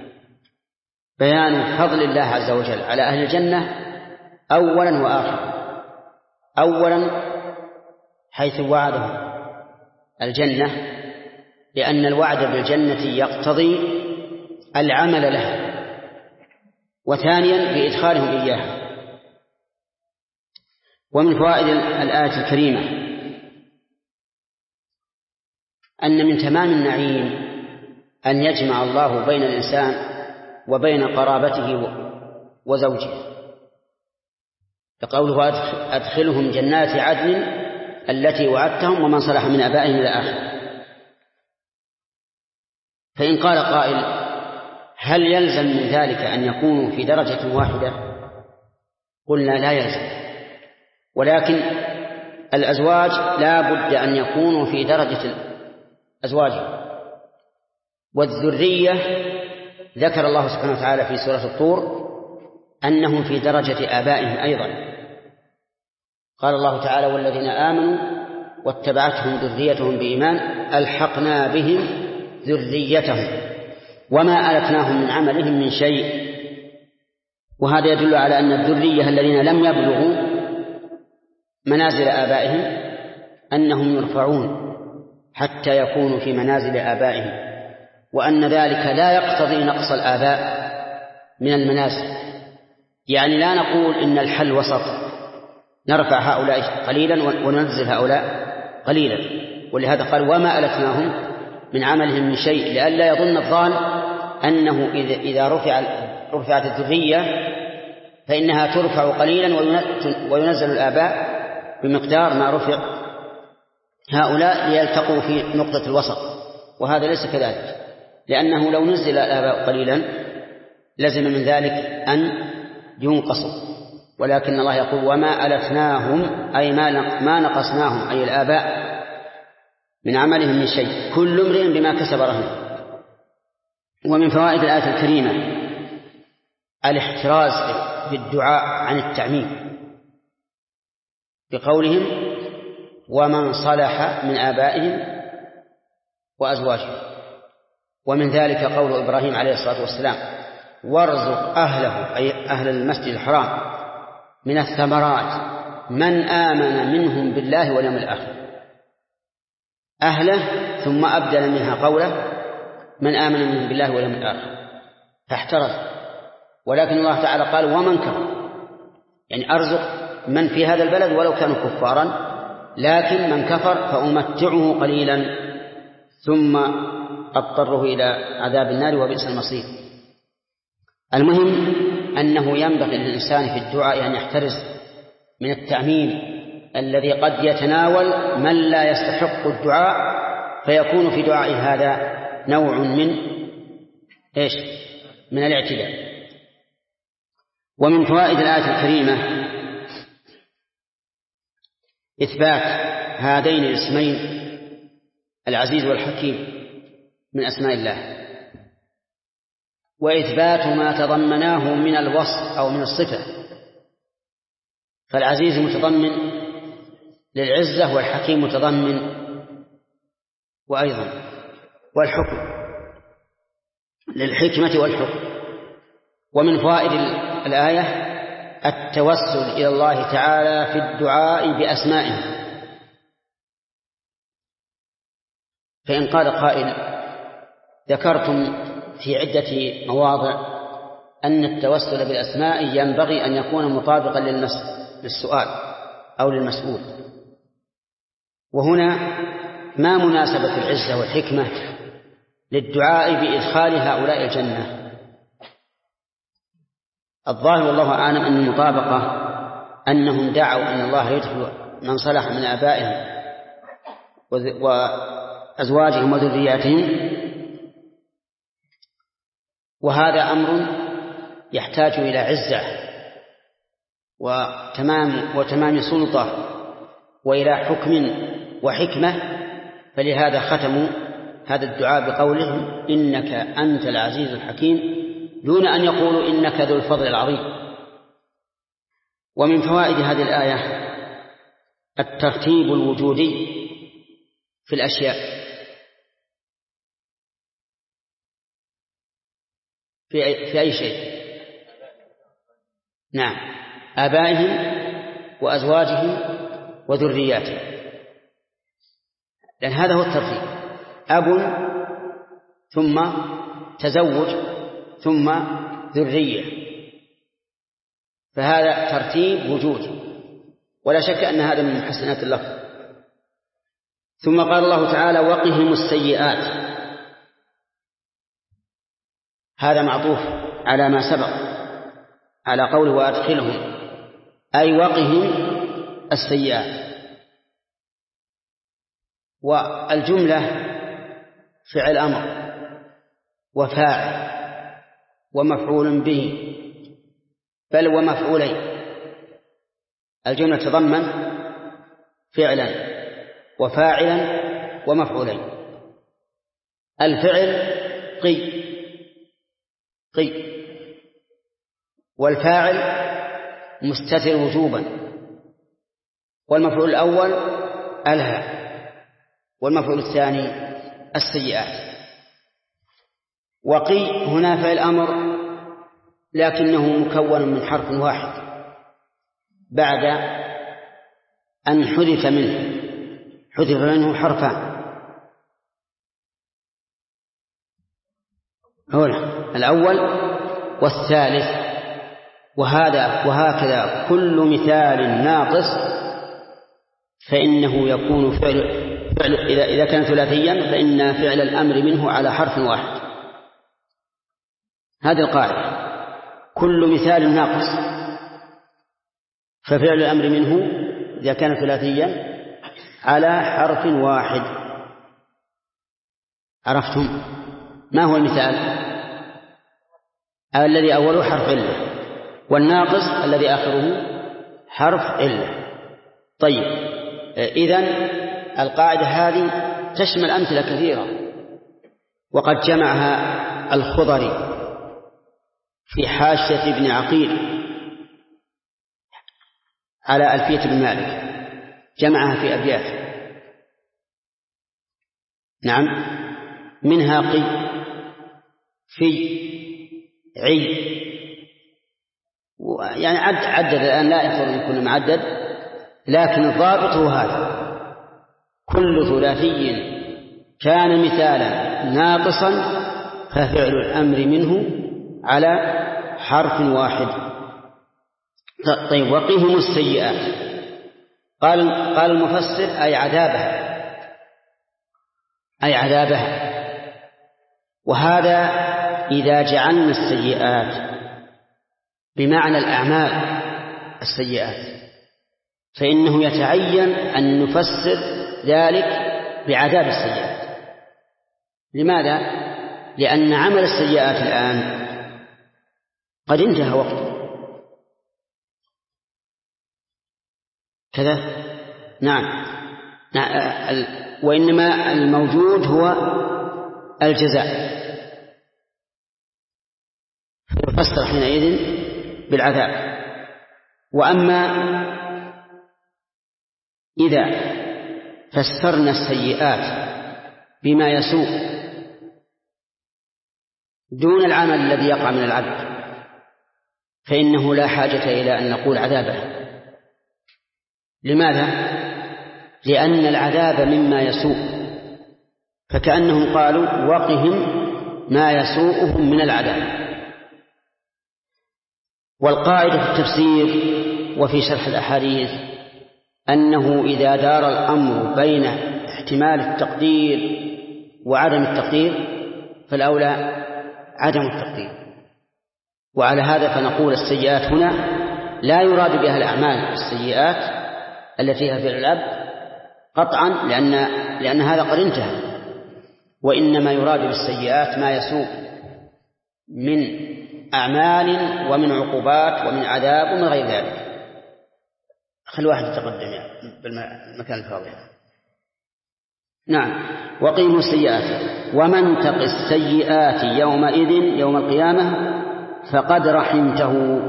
بيان فضل الله عز وجل على أهل الجنة أولا وآخرا. أولا حيث وعدهم الجنة، لأن الوعد بالجنة يقتضي العمل لها، وثانيا بإدخالهم إياها. ومن فوائد الآية الكريمة أن من تمام النعيم أن يجمع الله بين الإنسان وبين قرابته وزوجه، لقوله أدخلهم جنات عدن التي وعدتهم ومن صلح من آبائهم إلى آخره. فإن قال قائل هل يلزم من ذلك أن يكونوا في درجة واحدة؟ قلنا لا يلزم، ولكن الأزواج لا بد أن يكونوا في درجة أزواجهم. والذرية ذكر الله سبحانه وتعالى في سورة الطور أنهم في درجة آبائهم أيضا. قال الله تعالى والذين آمنوا واتبعتهم ذريتهم بإيمان ألحقنا بهم ذريتهم وما ألتناهم من عملهم من شيء. وهذا يدل على أن الذرية الذين لم يبلغوا منازل آبائهم أنهم يرفعون حتى يكونوا في منازل آبائهم، وأن ذلك لا يقتضي نقص الآباء من المنازل. يعني لا نقول إن الحل وسط، نرفع هؤلاء قليلا وننزل هؤلاء قليلا، ولهذا قال وما ألتناهم من عملهم من شيء، لئلا يظن الظان أنه إذا رفعت الذرية فإنها ترفع قليلا وينزل الآباء بمقدار ما رفع هؤلاء ليلتقوا في نقطة الوسط، وهذا ليس كذلك، لأنه لو نزل الآباء قليلا لزم من ذلك أن ينقصوا. ولكن الله يقول وما ألتناهم أي ما نقصناهم أي الآباء من عملهم من شيء، كل امرئ بما كسب رهين. ومن فوائد الآية الكريمة الاحتراز بالدعاء عن التعميم، بقولهم ومن صلح من آبائهم وأزواجهم. ومن ذلك قول إبراهيم عليه الصلاة والسلام وارزق أهله أي أهل المسجد الحرام من الثمرات من آمن منهم بالله واليوم الآخر. أهله ثم أبدل منها قوله من آمن منهم بالله واليوم الآخر، فاحترز. ولكن الله تعالى قال ومن كفر، يعني أرزق من في هذا البلد ولو كانوا كفارا، لكن من كفر فأمتعه قليلا ثم أضطره إلى عذاب النار وبئس المصير. المهم أنه ينبغي للإنسان في الدعاء أن يحترز من التعميم الذي قد يتناول من لا يستحق الدعاء، فيكون في دعاء هذا نوع من الاعتداء. ومن فوائد الآية الكريمة إثبات هذين الاسمين العزيز والحكيم من أسماء الله، وإثبات ما تضمناه من الوصف أو من الصفة. فالعزيز متضمن للعزة والحكيم متضمن وأيضا والحكم للحكمة والحكم. ومن فوائد الآية التوسل إلى الله تعالى في الدعاء بأسمائه. فإن قال قائل ذكرتم في عدة مواضع أن التوسل بالأسماء ينبغي أن يكون مطابقا للسؤال أو للمسؤول، وهنا ما مناسبة العزة والحكمة للدعاء بإدخال هؤلاء الجنة؟ الظاهر والله أعلم أن المطابقة أنهم دعوا أن الله يدخل من صلح من آبائهم وأزواجهم وذرياتهم، وهذا أمر يحتاج إلى عزة وتمام سلطة وإلى حكم وحكمة، فلهذا ختموا هذا الدعاء بقولهم إنك أنت العزيز الحكيم، دون أن يقولوا إنك ذو الفضل العظيم. ومن فوائد هذه الآية الترتيب الوجودي في الأشياء، في أي شيء؟ نعم، آبائهم وأزواجهم وذرياتهم، لأن هذا هو الترتيب، أب ثم تزوج ثم ذرية، فهذا ترتيب وجودي، ولا شك أن هذا من محسنات اللفظ. ثم قال الله تعالى وقهم السيئات، هذا معطوف على ما سبق على قوله وأدخلهم، أي وقهم السيئات. والجملة فعل أمر وفاعل ومفعول به، بل ومفعولين. الجملة تضمن فعلا وفاعلا ومفعولين. الفعل قي، والفاعل مستتر وجوبا، والمفعول الأول ألهى، والمفعول الثاني السيئات. وقي هنا فعل أمر لكنه مكون من حرف واحد بعد أن حذف منه حرفان، الأول والثالث. وهكذا كل مثال ناقص فإنه يكون فعل إذا كان ثلاثيا فإن فعل الأمر منه على حرف واحد. هذه القاعدة، كل مثال ناقص ففعل الأمر منه إذا كان ثلاثيا على حرف واحد. عرفتم ما هو المثال؟ الذي أوله حرف علة، والناقص الذي آخره حرف علة. طيب، إذن القاعدة هذه تشمل أمثلة كثيرة، وقد جمعها الخضري في حاشية ابن عقيل على ألفية بن مالك، جمعها في أبيات. نعم، منها قي، في، عي، يعني عدد الآن لا يحضر أن يكون معدد، لكن الضابط هو هذا: كل ثلاثي كان مثالا ناقصا ففعل الأمر منه على حرف واحد. طيب، وقهم السيئات، قال المفسر أي عذابها. وهذا إذا جعلنا السيئات بمعنى الأعمال السيئات فإنه يتعين أن نفسر ذلك بعذاب السيئات. لماذا؟ لأن عمل السيئات الآن قد انتهى وقته كذا. نعم، وإنما الموجود هو الجزاء، فيفسر حينئذ بالعذاب. وأما إذا فسرنا السيئات بما يسوء دون العمل الذي يقع من العبد فإنه لا حاجة إلى أن نقول عذابه. لماذا؟ لأن العذاب مما يسوء، فكأنهم قالوا وقهم ما يسوءهم من العذاب. والقاعدة في التفسير وفي شرح الأحاديث أنه إذا دار الأمر بين احتمال التقدير وعدم التقدير فالأولى عدم التقدير. وعلى هذا فنقول السيئات هنا لا يراد بها الأعمال السيئات التي هي فعل العبد قطعا لأن هذا قد انتهى، وإنما يراد بالسيئات ما يسوء من أعمال ومن عقوبات ومن عذاب ومن غير ذلك. خلي واحد يتقدم بالمكان الفاضي. نعم. وقيموا السيئات ومن تق السيئات يومئذ يوم القيامة فقد رحمته.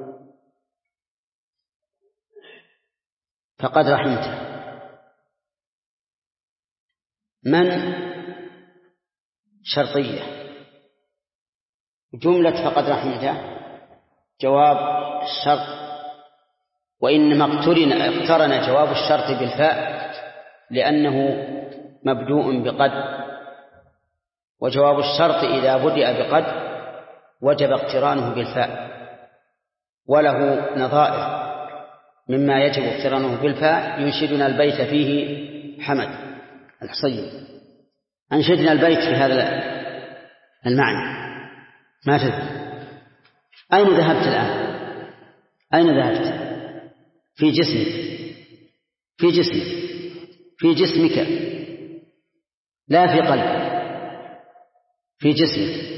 فقد رحمته من شرطية. جملة فقد رحمته جواب الشرط، وإنما اقترن جواب الشرط بالفاء لأنه مبدوء بقد، وجواب الشرط إذا بدأ بقد وجب اقترانه بالفاء، وله نظائر مما يجب اقترانه بالفاء. ينشدنا البيت فيه حمد الحصين، أنشدنا البيت في هذا المعنى. ما تذهب؟ أين ذهبت الآن؟ أين ذهبت؟ في جسمك، في جسمك، في جسمك، لا في قلبك، في جسمك.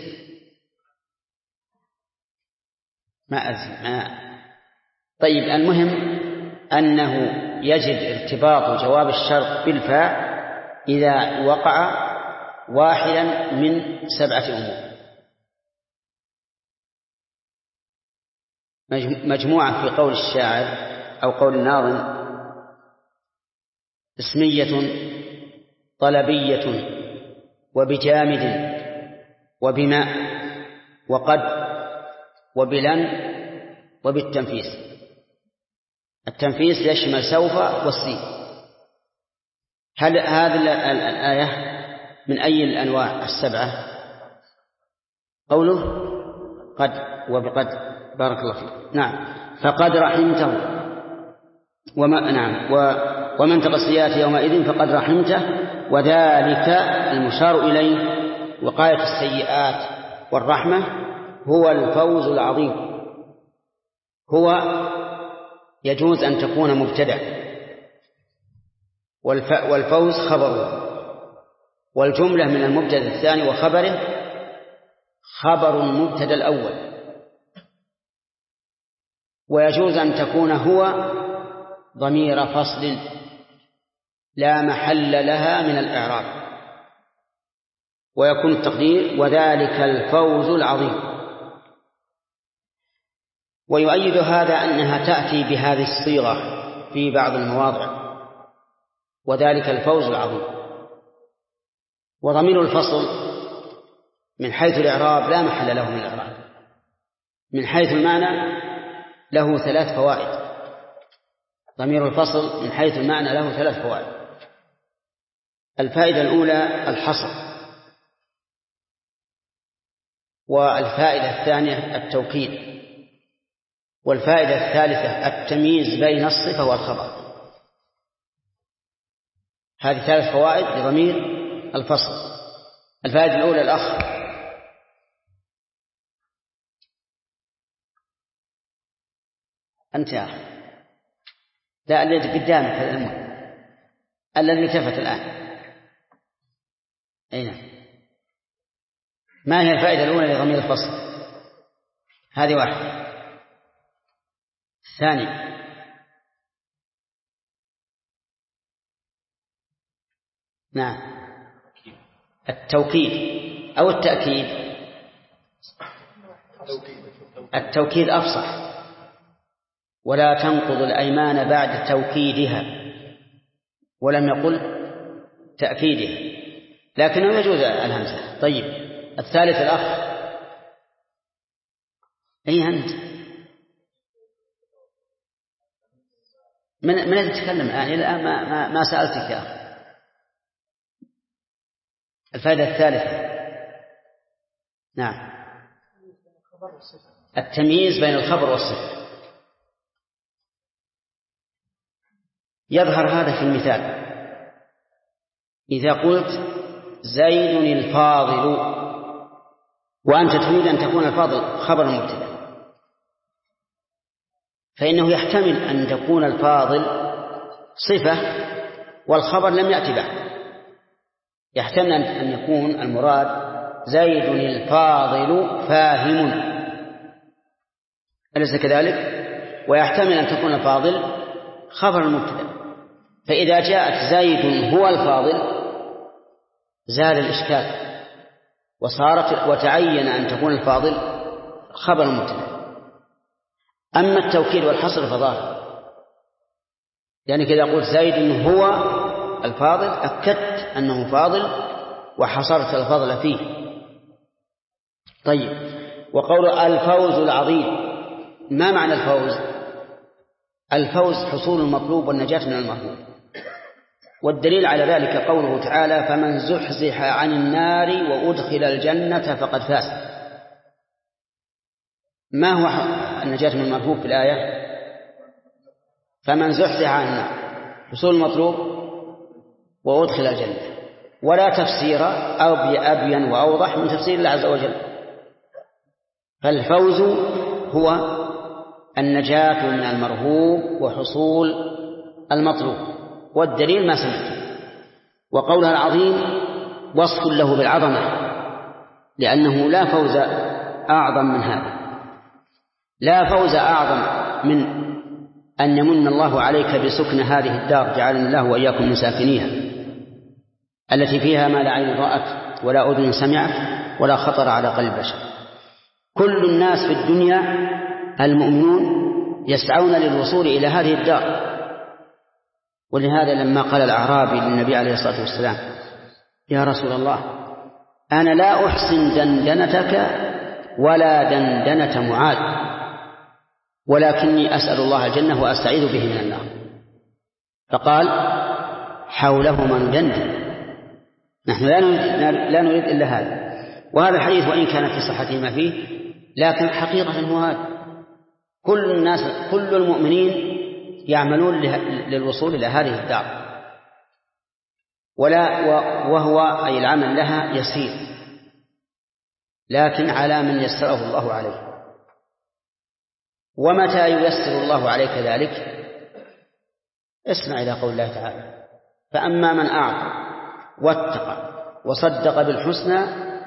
ما أزل. طيب، المهم أنه يجب ارتباط جواب الشرط بالفاء إذا وقع واحدا من 7 أمور. مجموعة في قول الشاعر أو قول الناظم: اسمية طلبية وبجامد وبماء وقد وبلن وبالتنفيس. التنفيس يشمل سوف والسين. هل هذه الآية من أي الأنواع 7؟ قوله قد وبقد. بارك الله فيك. نعم. فقد رحمته ومن تق السيئات يومئذ فقد رحمته، وذلك المشار إليه وقاية السيئات والرحمة هو الفوز العظيم. هو يجوز أن تكون مبتدأ، والفوز خبره، والجملة من المبتدأ الثاني وخبره خبر المبتدأ الأول. ويجوز أن تكون هو ضمير فصل لا محل لها من الإعراب، ويكون التقدير وذلك الفوز العظيم. ويؤيد هذا أنها تأتي بهذه الصيغة في بعض المواضع: وذلك الفوز العظيم. وضمير الفصل من حيث الإعراب لا محل له من الإعراب، من حيث المعنى له 3 فوائد. ضمير الفصل من حيث المعنى له 3 فوائد. الفائدة الأولى الحصر، والفائدة الثانية التوكيد، والفائدة الثالثة التمييز بين الصفة والخبر. هذه 3 فوائد لضمير الفصل. الفائدة الأولى الأخ، أنت يا أخي، لا الذي قدامك هذا المهم الذي التفت الآن. أين؟ ما هي الفائدة الأولى لضمير الفصل؟ هذه واحدة. الثاني نعم التوكيد أو التأكيد. التوكيد أفصح: ولا تنقض الأيمان بعد توكيدها، ولم يقل تأكيدها، لكنه يجوز الهمزة. طيب، الثالث الأخ. أي أنت من الذي تتكلم الآن؟ ما سألتك يا أخي. الفائدة الثالثة نعم، التمييز بين الخبر والصفة يظهر هذا في المثال. إذا قلت زيد الفاضل وأنت تريد أن تكون الفاضل خبر المبتدأ، فإنه يحتمل أن تكون الفاضل صفة والخبر لم يأتي بعد. يحتمل أن يكون المراد زيد الفاضل فاهم، أليس كذلك؟ ويحتمل أن تكون الفاضل خبر المبتدأ. فإذا جاءت زيد هو الفاضل زال الإشكال وتعين أن تكون الفاضل خبر المبتدأ. أما التوكيد والحصر فظاهر، يعني كذا قلت زيد هو الفاضل أكدت أنه فاضل وحصرت الفضل فيه. طيب، وقول الفوز العظيم، ما معنى الفوز؟ الفوز حصول المطلوب والنجاة من المرهوب، والدليل على ذلك قوله تعالى فمن زحزح عن النار وأدخل الجنة فقد فاز. ما هو النجاة من المرهوب في الآية؟ فمن زحزح عن النار حصول المطلوب وأدخل الجنة، ولا تفسير أبين وأوضح من تفسير الله عز وجل. فالفوز هو النجاة من المرهوب وحصول المطلوب، والدليل ما سمعت. وقولها العظيم وصف له بالعظمة، لأنه لا فوز أعظم من هذا، لا فوز أعظم من أن يمن الله عليك بسكن هذه الدار، جعلنا الله وإياكم من ساكنيها، التي فيها ما لا عين رأت ولا أذن سمعت ولا خطر على قلب بشر. كل الناس في الدنيا المؤمنون يسعون للوصول إلى هذه الدار. ولهذا لما قال الأعرابي للنبي عليه الصلاة والسلام يا رسول الله أنا لا أحسن دندنتك ولا دندنة معاذ، ولكني أسأل الله الجنة وأستعيذ به من النار، فقال حولهما ندندن. نحن لا نريد إلا هذا. وهذا الحديث وإن كان في صحته ما فيه، لكن حقيقة هو هذا. كل الناس كل المؤمنين يعملون للوصول إلى هذه الدار، وهو أي العمل لها يسير، لكن على من يسره الله عليه. ومتى ييسر الله عليك ذلك؟ اسمع إلى قول الله تعالى فأما من أعطى واتقى وصدق بالحسنى،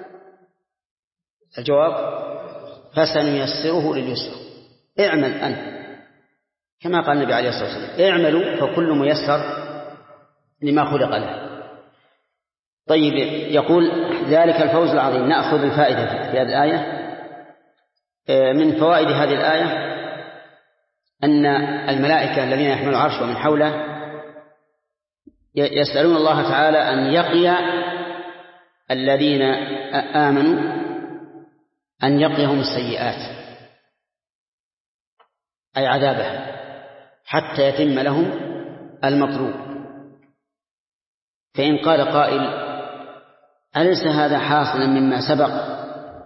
الجواب فسنيسره لليسر. اعمل أنت كما قال النبي عليه الصلاة والسلام اعملوا فكل ميسر لما خلق له. طيب، يقول ذلك الفوز العظيم. نأخذ الفائدة في هذه الآية. من فوائد هذه الآية أن الملائكة الذين يحملون العرش ومن حوله يسألون الله تعالى أن يقي الذين آمنوا، أن يقيهم السيئات أي عذابها، حتى يتم لهم المطلوب. فإن قال قائل أليس هذا حاصلا مما سبق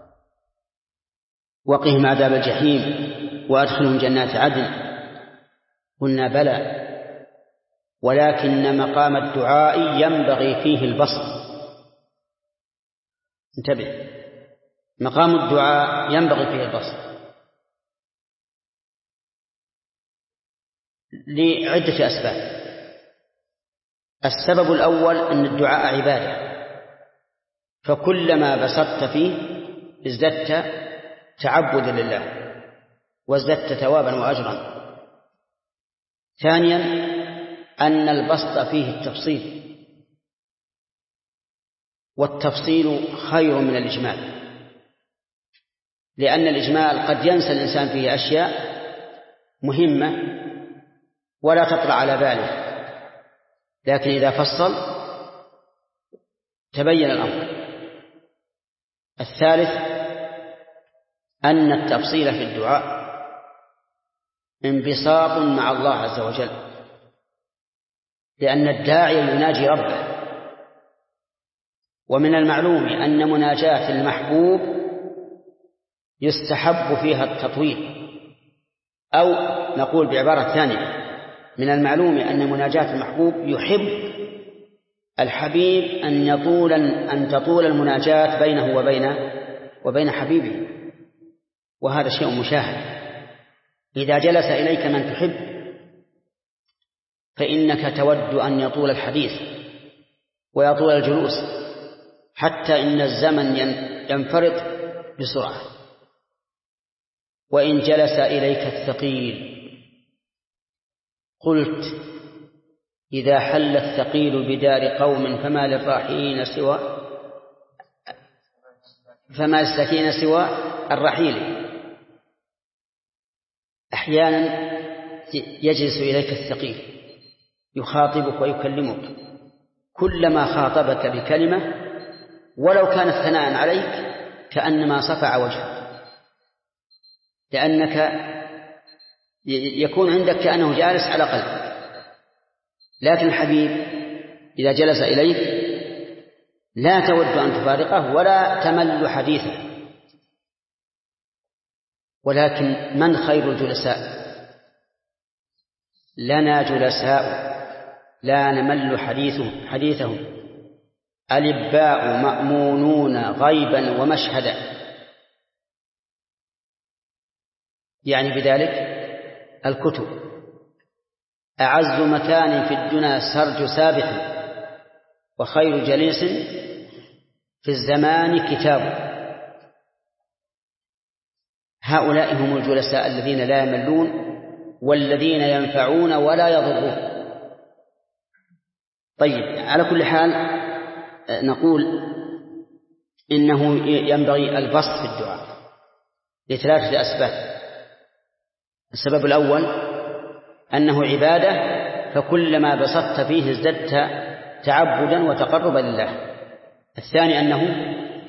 وقهم عذاب الجحيم وأدخلهم جنات عدن؟ قلنا بلى، ولكن مقام الدعاء ينبغي فيه البسط. انتبه، مقام الدعاء ينبغي فيه البسط لعدة أسباب. السبب الأول أن الدعاء عبادة، فكلما بسطت فيه ازددت تعبدا لله وازددت ثوابا وأجرا. ثانيا أن البسط فيه التفصيل، والتفصيل خير من الإجمال، لأن الإجمال قد ينسى الإنسان فيه أشياء مهمة ولا تطلع على باله، لكن إذا فصل تبين الأمر. الثالث أن التفصيل في الدعاء انبساط مع الله عز وجل، لأن الداعي يناجي ربه، ومن المعلوم أن مناجاة المحبوب يستحب فيها التطويل. أو نقول بعبارة ثانية: من المعلوم أن مناجاة المحبوب يحب الحبيب أن تطول المناجاة بينه وبين حبيبه، وهذا شيء مشاهد. إذا جلس إليك من تحب فإنك تود أن يطول الحديث ويطول الجلوس، حتى إن الزمن ينفرط بسرعة. وإن جلس إليك الثقيل قلت: إذا حل الثقيل بدار قوم فما للسكينة سوى الرحيل. أحيانا يجلس إليك الثقيل يخاطبك ويكلمك، كلما خاطبك بكلمة ولو كانت ثناء عليك كأنما صفع وجهك، لأنك يكون عندك كأنه جالس على قلبك. لكن الحبيب إذا جلس إليك لا تود أن تفارقه ولا تمل حديثه. ولكن من خير الجلساء؟ لنا جلساء لا نمل حديثهم، ألباء مأمونون غيبا ومشهدا. يعني بذلك الكتب. أعز مكان في الدنيا سرج سابح، وخير جليس في الزمان كتاب. هؤلاء هم الجلساء الذين لا يملون والذين ينفعون ولا يضرون. طيب، على كل حال نقول إنه ينبغي البسط في الدعاء لثلاثة أسباب. السبب الأول أنه عبادة، فكلما بسطت فيه ازددت تعبدا وتقربا لله. الثاني أنه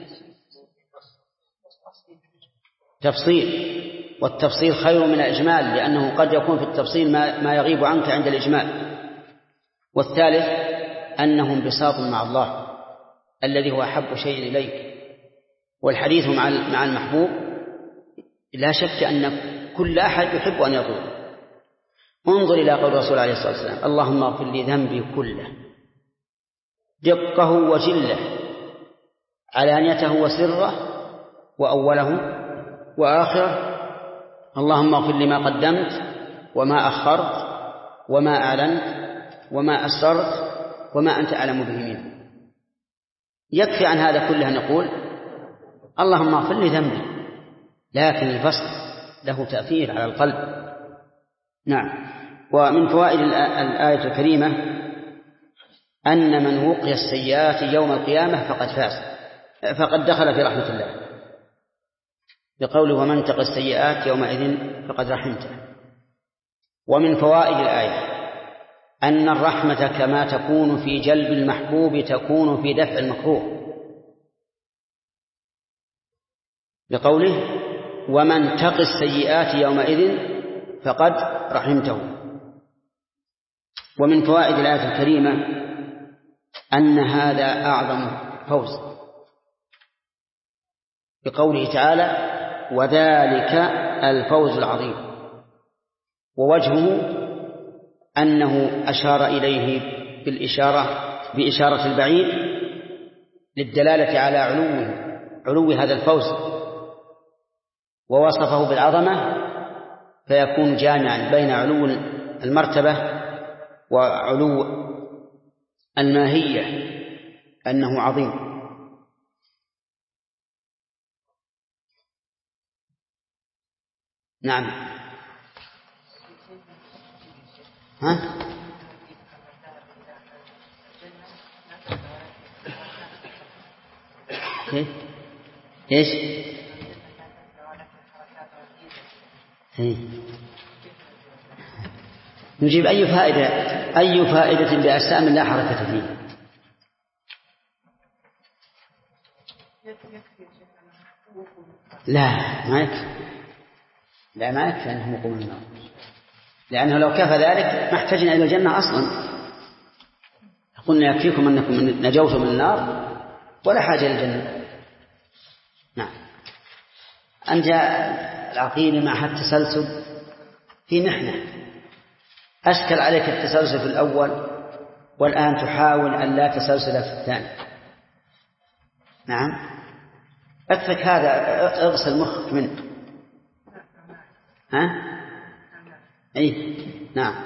تفصيل، والتفصيل خير من الإجمال، لأنه قد يكون في التفصيل ما يغيب عنك عند الإجمال. والثالث أنه انبساط مع الله الذي هو أحب شيء إليك. والحديث مع المحبوب لا شك أن كل أحد يحب أن يطول. انظر إلى قول الرسول عليه الصلاة والسلام: اللهم اغفر لي ذنبي كله دقه وجله، علانيته وسره، وأوله وآخره. اللهم اغفر لي ما قدمت وما أخرت وما أعلنت وما أسررت وما أنت أعلم به منه. يكفي عن هذا كله نقول اللهم اغفر لي ذنبي، لكن البسط له تأثير على القلب. نعم. ومن فوائد الآية الكريمة أن من وقي السيئات يوم القيامة فقد فاز، فقد دخل في رحمة الله، بقوله: ومن تق السيئات يومئذ فقد رحمته. ومن فوائد الآية أن الرحمة كما تكون في جلب المحبوب تكون في دفع المكروه، بقوله: ومن تق السيئات يومئذ فقد رحمته. ومن فوائد الآية الكريمة أن هذا أعظم فوز، بقوله تعالى: وذلك الفوز العظيم. ووجهه أنه أشار إليه بإشارة البعيد للدلالة على علو هذا الفوز، ووصفه بالعظمة فيكون جامعا بين علو المرتبة وعلو الماهية، أنه عظيم. نعم. ها؟ ايش؟ نجيب أي فائدة بأجسام لا حركة فيه. لا ما يكفي أنهم يقومون النار، لأنه لو كفى ذلك ما احتاجنا إلى الجنة أصلا. قلنا يكفيكم أنكم نجوتم من النار ولا حاجة إلى الجنة. نعم. أنت العقيل مع التسلسل في محنة، أشكل عليك التسلسل في الأول والآن تحاول أن لا تسلسل في الثاني. نعم، أكفك هذا، اغسل مخك منه. ها؟ أي نعم.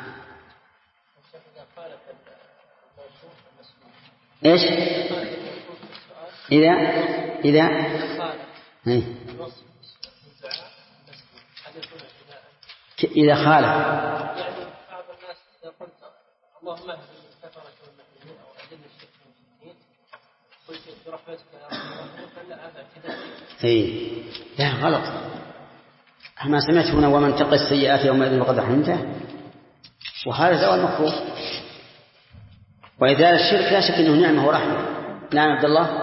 إيش؟ إذا إذا خالف، يعني بعض الناس إذا قلت اللهم اهد الكفرة والملحدين أو أذل الشرك والمشركين قلت برحمتك يا رب فلا هذا اعتداء. لا غلط. ما سمعت هنا ومن تقي السيئات يومئذ فقد رحمته، وهذا زوال المكروه. وإذا الشرك لا شك أنه نعمة ورحمة. نعم عبد الله.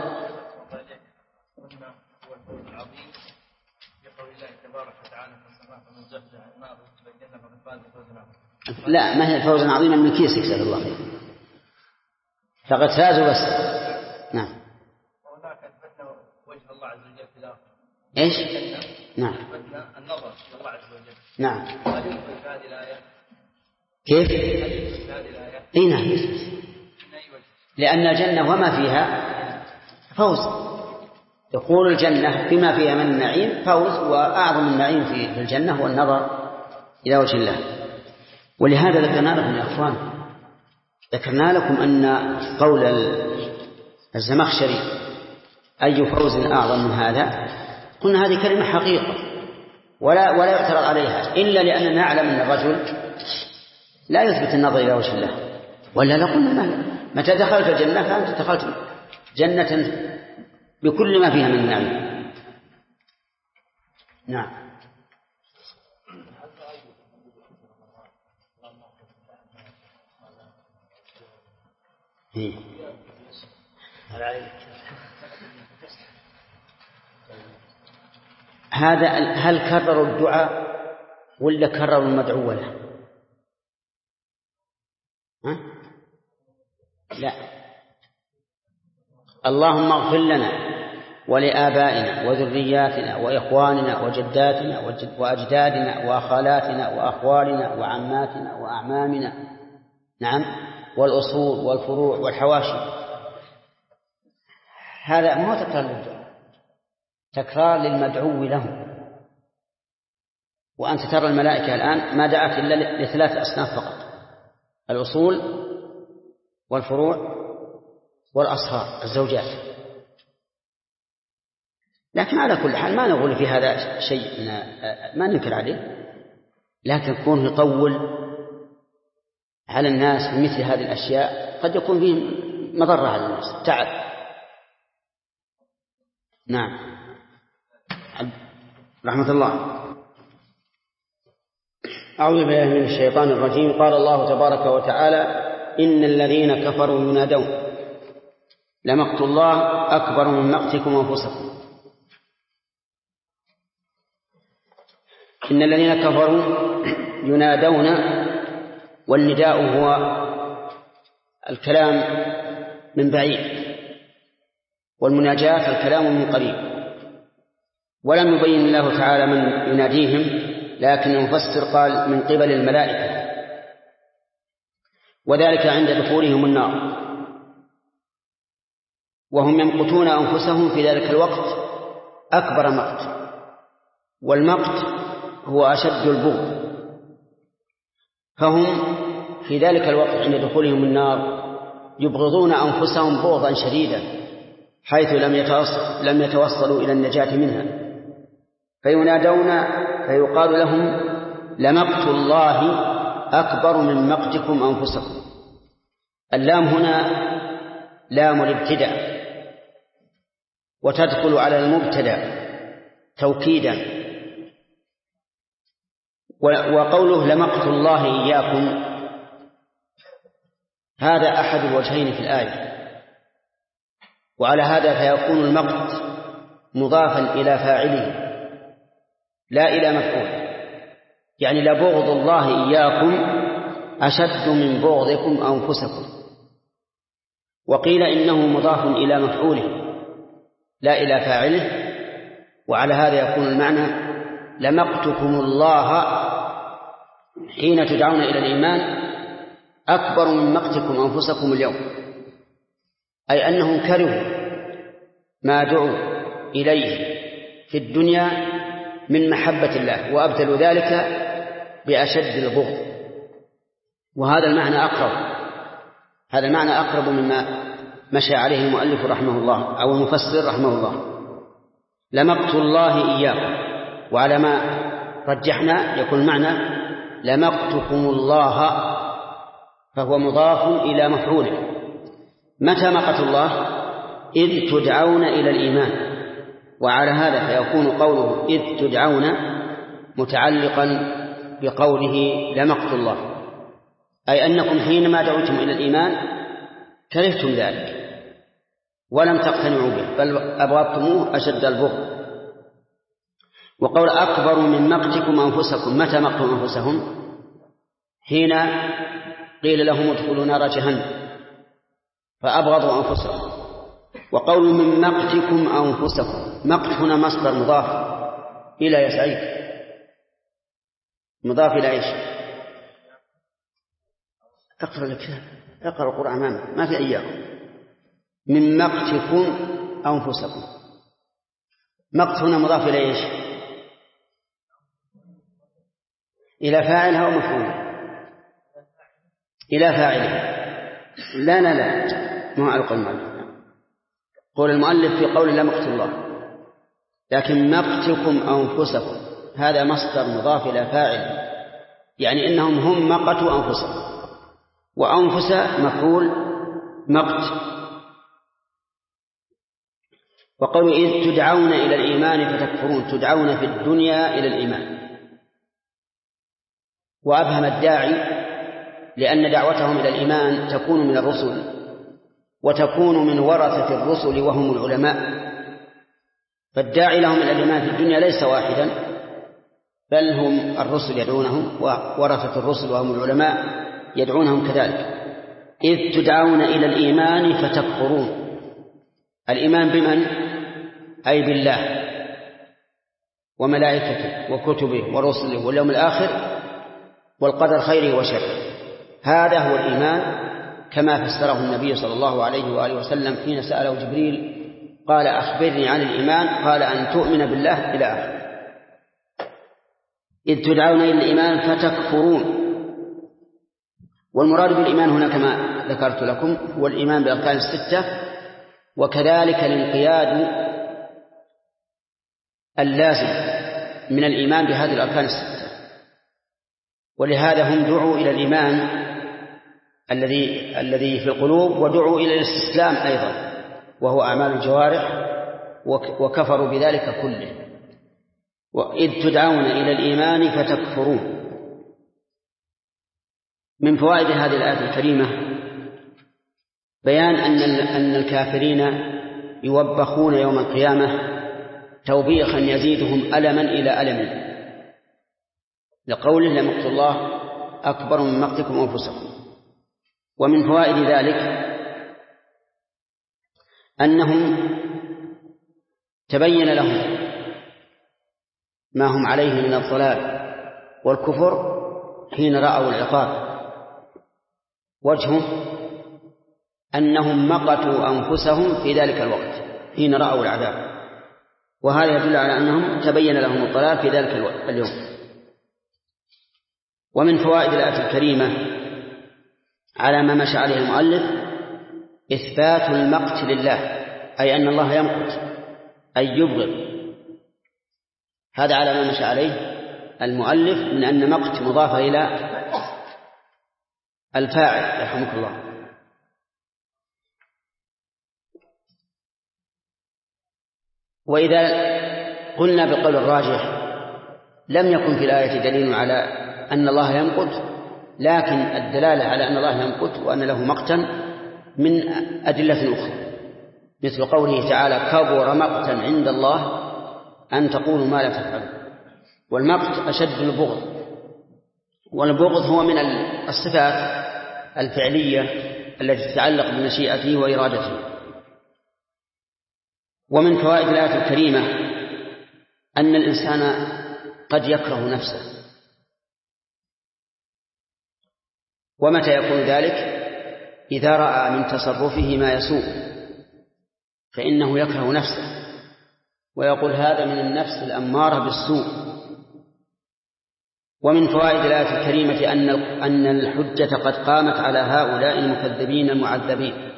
لا، ما هي فوزا عظيما من كيسك جزاك الله خير، فقد فازوا بس. نعم. وهناك أثبتنا وجه الله عز وجل في الآخرة. إيش؟ نعم. أثبتنا النظر إلى الله عز وجل. نعم. هل يثبت في هذه الآية؟ كيف؟ هل يثبت في هذه الآية؟ إيه نعم يثبت، لأن الجنة وما فيها فوز. يقول الجنة بما فيها من النعيم فوز، وأعظم النعيم في الجنة هو النظر إلى وجه الله. ولهذا ذكرنا لكم يا أخوان، ذكرنا لكم أن قول الزمخشري أي فوز أعظم من هذا، قلنا هذه كلمة حقيقة ولا يعترض عليها، إلا لأننا نعلم أن الرجل لا يثبت النظر إلى وجه الله. ولا لقلنا متى دخلت الجنة فأنت دخلت جنة بكل ما فيها من النعيم. نعم. هذا هل كرروا الدعاء ولا كرروا المدعو له؟ لا. اللهم اغفر لنا ولآبائنا وذرياتنا وإخواننا وجداتنا وأجدادنا وأخالاتنا وأخوالنا وعماتنا وأعمامنا. نعم. والأصول والفروع والحواشي. هذا ما هو تكرار للدعاء، تكرار للمدعو له. وأنت ترى الملائكة الآن ما دعت إلا لثلاث أصناف فقط: الأصول والفروع والأصهار الزوجات. لكن على كل حال ما نقول في هذا شيء ما ننكر عليه، لكن كونه يطول على الناس بمثل هذه الأشياء قد يكون فيه مضرة على الناس، تعب. نعم. رحمة الله. أعوذ بالله من الشيطان الرجيم. قال الله تبارك وتعالى: إن الذين كفروا ينادون لمقت الله أكبر من مقتكم أنفسكم. إن الذين كفروا ينادون، والنداء هو الكلام من بعيد، والمناجاة الكلام من قريب. ولم يبين الله تعالى من يناديهم، لكن المفسر قال من قبل الملائكة، وذلك عند دخولهم النار، وهم يمقتون أنفسهم في ذلك الوقت أكبر مقت. والمقت هو أشد البغض، فهم في ذلك الوقت عند دخولهم النار يبغضون أنفسهم بغضا شديدا، حيث لم يتوصلوا إلى النجاة منها، فينادون فيقال لهم لمقت الله أكبر من مقتكم أنفسكم. اللام هنا لام الابتداء، وتدخل على المبتدأ توكيدا. وقوله لمقت الله إياكم هذا أحد الوجهين في الآية، وعلى هذا فيكون المقت مضافا إلى فاعله لا إلى مفعول، يعني لبغض الله إياكم أشد من بغضكم أنفسكم. وقيل إنه مضاف إلى مفعوله لا إلى فاعله، وعلى هذا يكون المعنى لمقتكم الله حين تدعون إلى الإيمان أكبر من مقتكم أنفسكم اليوم، أي أنهم كرهوا ما دعوا إليه في الدنيا من محبة الله وأبدلوا ذلك بأشد البغض. وهذا المعنى أقرب، هذا المعنى أقرب مما مشى عليه المؤلف رحمه الله أو المفسر رحمه الله. لمقت الله إياكم، وعلى ما رجحنا يكون معنى لمقتكم الله، فهو مضاف إلى مفعوله. متى مقت الله؟ إذ تدعون إلى الإيمان، وعلى هذا فيكون قوله إذ تدعون متعلقا بقوله لمقت الله، أي أنكم حينما دعوتم إلى الإيمان كرهتم ذلك ولم تقتنعوا به، بل أبغضتموه أشد البغض. وقول أكبر من مقتكم أنفسكم، متى مقتوا أنفسهم؟ حين قيل لهم ادخلوا نار جهنم فأبغضوا أنفسهم. وقول من مقتكم أنفسكم، مقت هنا مصدر مضاف إلى يسعيد، مضاف إلى إيش؟ اقرأ الكتاب، اقرأ القرآن أمامك، ما في أياكم. من مقتكم أنفسكم، مقت هنا مضاف إلى إيش؟ إلى فاعلها أو مفعول؟ إلى فاعلها. لا ما هو المؤلف، قول المؤلف في قول لا مقت الله، لكن مقتكم أنفسكم هذا مصدر مضاف إلى فاعل، يعني إنهم هم مقتوا أنفسهم، وأنفس مفعول مقت. وقالوا إذ تدعون إلى الإيمان فتكفرون، تدعون في الدنيا إلى الإيمان. وأبهم الداعي لأن دعوتهم إلى الإيمان تكون من الرسل وتكون من ورثة الرسل وهم العلماء، فالداعي لهم إلى الإيمان في الدنيا ليس واحدا، بل هم الرسل يدعونهم وورثة الرسل وهم العلماء يدعونهم كذلك. إذ تدعون إلى الإيمان فتكفرون، الإيمان بمن؟ أي بالله وملائكته وكتبه ورسله واليوم الآخر والقدر خيره وشره، هذا هو الإيمان كما فسره النبي صلى الله عليه وآله وسلم حين سأله جبريل قال أخبرني عن الإيمان، قال أن تؤمن بالله إلى آخره. إذ تدعون إلى الإيمان فتكفرون، والمراد بالإيمان هنا كما ذكرت لكم هو الإيمان بالأركان الستة، وكذلك الانقياد اللازم من الإيمان بهذه الأركان الستة. ولهذا هم دعوا إلى الإيمان الذي في القلوب، ودعوا إلى الاستسلام أيضا وهو أعمال الجوارح، وكفروا بذلك كله. وإذ تدعون إلى الإيمان فتكفرون. من فوائد هذه الآية الكريمة بيان أن الكافرين يوبخون يوم القيامة توبيخا يزيدهم ألما إلى ألم، لقوله لمقت الله أكبر من مقتكم أنفسكم. ومن فوائد ذلك أنهم تبين لهم ما هم عليه من الضلال والكفر حين رأوا العقاب، وجهه أنهم مقتوا أنفسهم في ذلك الوقت حين رأوا العذاب، وهذا يدل على أنهم تبين لهم الضلال في ذلك اليوم. ومن فوائد الآية الكريمة على ما مشى عليه المؤلف إثبات المقت لله، أي أن الله يمقت أي يبغض، هذا على ما مشى عليه المؤلف من أن مقت مضاف إلى الفاعل رحمك الله. وإذا قلنا بالقول الراجح لم يكن في الآية دليل على أن الله يمقت، لكن الدلالة على أن الله يمقت وأن له مقتا من أدلة أخرى، مثل قوله تعالى كبر مقتا عند الله أن تقولوا ما لا تفعلون. والمقت أشد البغض، والبغض هو من الصفات الفعلية التي تتعلق بمشيئته وإرادته. ومن فوائد الآية الكريمة أن الإنسان قد يكره نفسه. ومتى يكون ذلك؟ إذا رأى من تصرفه ما يسوء فإنه يكره نفسه ويقول هذا من النفس الأمارة بالسوء. ومن فوائد الآية الكريمة أن الحجة قد قامت على هؤلاء المكذبين المعذبين،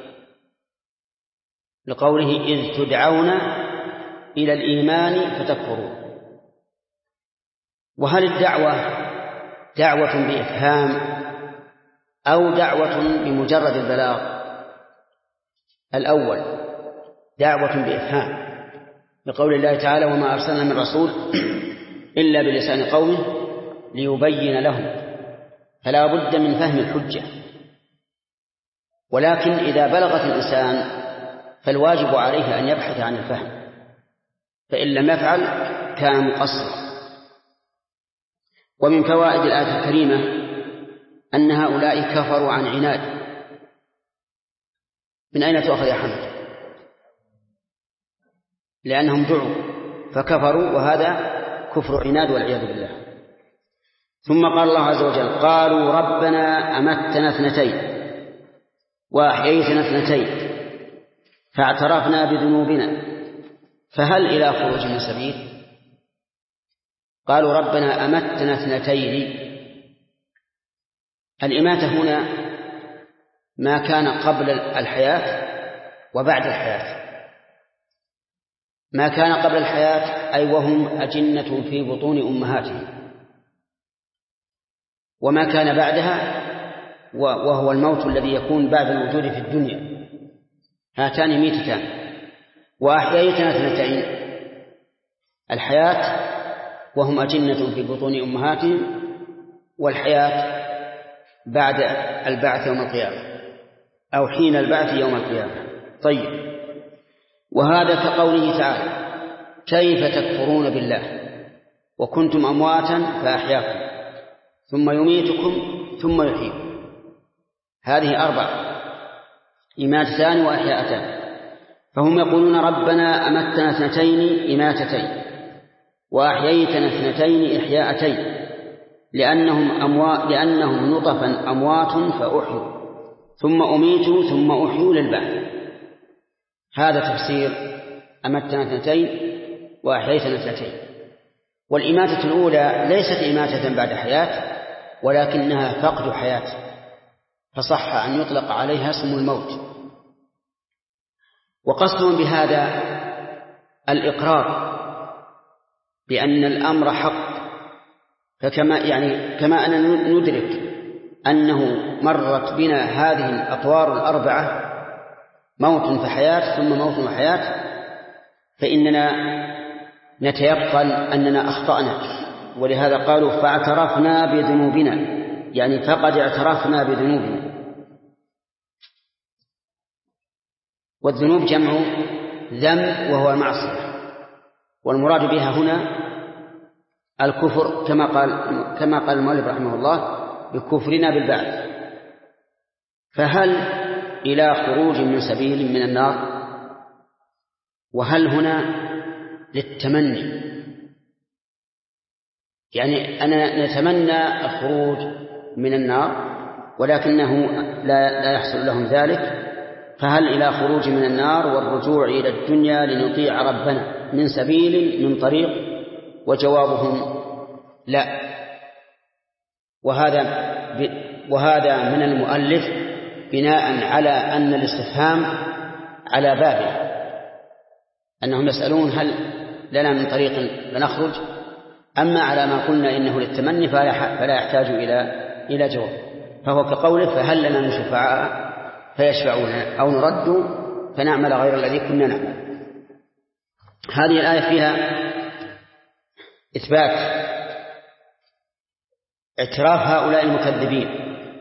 لقوله إذ تدعون إلى الإيمان فتكفرون. وهل الدعوة دعوة بإفهام أو دعوة بمجرد البلاغ؟ الأول دعوة بإفهام، لقول الله تعالى وما أرسلنا من رسول إلا بلسان قومه ليبين لهم، فلا بد من فهم الحجة. ولكن إذا بلغت الإنسان فالواجب عليه أن يبحث عن الفهم، فإن لم يفعل كان مقصرا. ومن فوائد الآية الكريمة أن هؤلاء كفروا عن عناد. من أين تؤخذ يا حمد؟ لأنهم دعوا فكفروا، وهذا كفر عناد والعياذ بالله. ثم قال الله عز وجل قالوا ربنا أمتنا اثنتين وأحييتنا اثنتين فاعترفنا بذنوبنا فهل إلى خروج من سبيل؟ قالوا ربنا أمتنا اثنتين. الإماتة هنا ما كان قبل الحياة وبعد الحياة. ما كان قبل الحياة أي وهم أجنة في بطون أمهاتهم، وما كان بعدها وهو الموت الذي يكون بعد الوجود في الدنيا. هاتان ميتتان. وأحييتنا اثنتين، الحياة وهم أجنة في بطون أمهاتهم، والحياة بعد البعث يوم القيامة أو حين البعث يوم القيامة. طيب، وهذا كقوله تعالى كيف تكفرون بالله وكنتم أمواتا فأحياكم ثم يميتكم ثم يحييكم. هذه أربع، إماتتان وأحياءتان. فهم يقولون ربنا أمتنا اثنتين إماتتين وأحييتنا اثنتين إحياءتين لأنهم نطفا أموات فأحيوا ثم أميتوا ثم أحيوا للبعث. هذا تفسير أمتنا اثنتين وأحييتنا اثنتين. والإماتة الأولى ليست إماتة بعد حياة ولكنها فقد حياة، فصح أن يطلق عليها اسم الموت. وقصدهم بهذا الإقرار بأن الأمر حق، كما أننا ندرك أنه مرت بنا هذه الأطوار الأربعة موت فحياة ثم موت وحياة، فإننا نتيقن أننا أخطأنا. ولهذا قالوا فاعترفنا بذنوبنا، يعني فقد اعترفنا بذنوبنا. والذنوب جمع ذنب وهو المعصية، والمراد بها هنا الكفر كما قال المؤلف رحمه الله بكفرنا بالبعث. فهل إلى خروج من سبيل من النار؟ وهل هنا للتمني، يعني أنا نتمنى الخروج من النار ولكنه لا يحصل لهم ذلك. فهل إلى خروج من النار والرجوع إلى الدنيا لنطيع ربنا من سبيل من طريق؟ وجوابهم لا. وهذا من المؤلف بناء على أن الاستفهام على بابه، أنهم يسألون هل لنا من طريق لنخرج. أما على ما قلنا إنه للتمني فلا يحتاج إلى جواب، فهو كقوله فهل لنا من شفعاء فيشفعون أو نرد فنعمل غير الذي كنا نعمل. هذه الآية فيها إثبات اعتراف هؤلاء المكذبين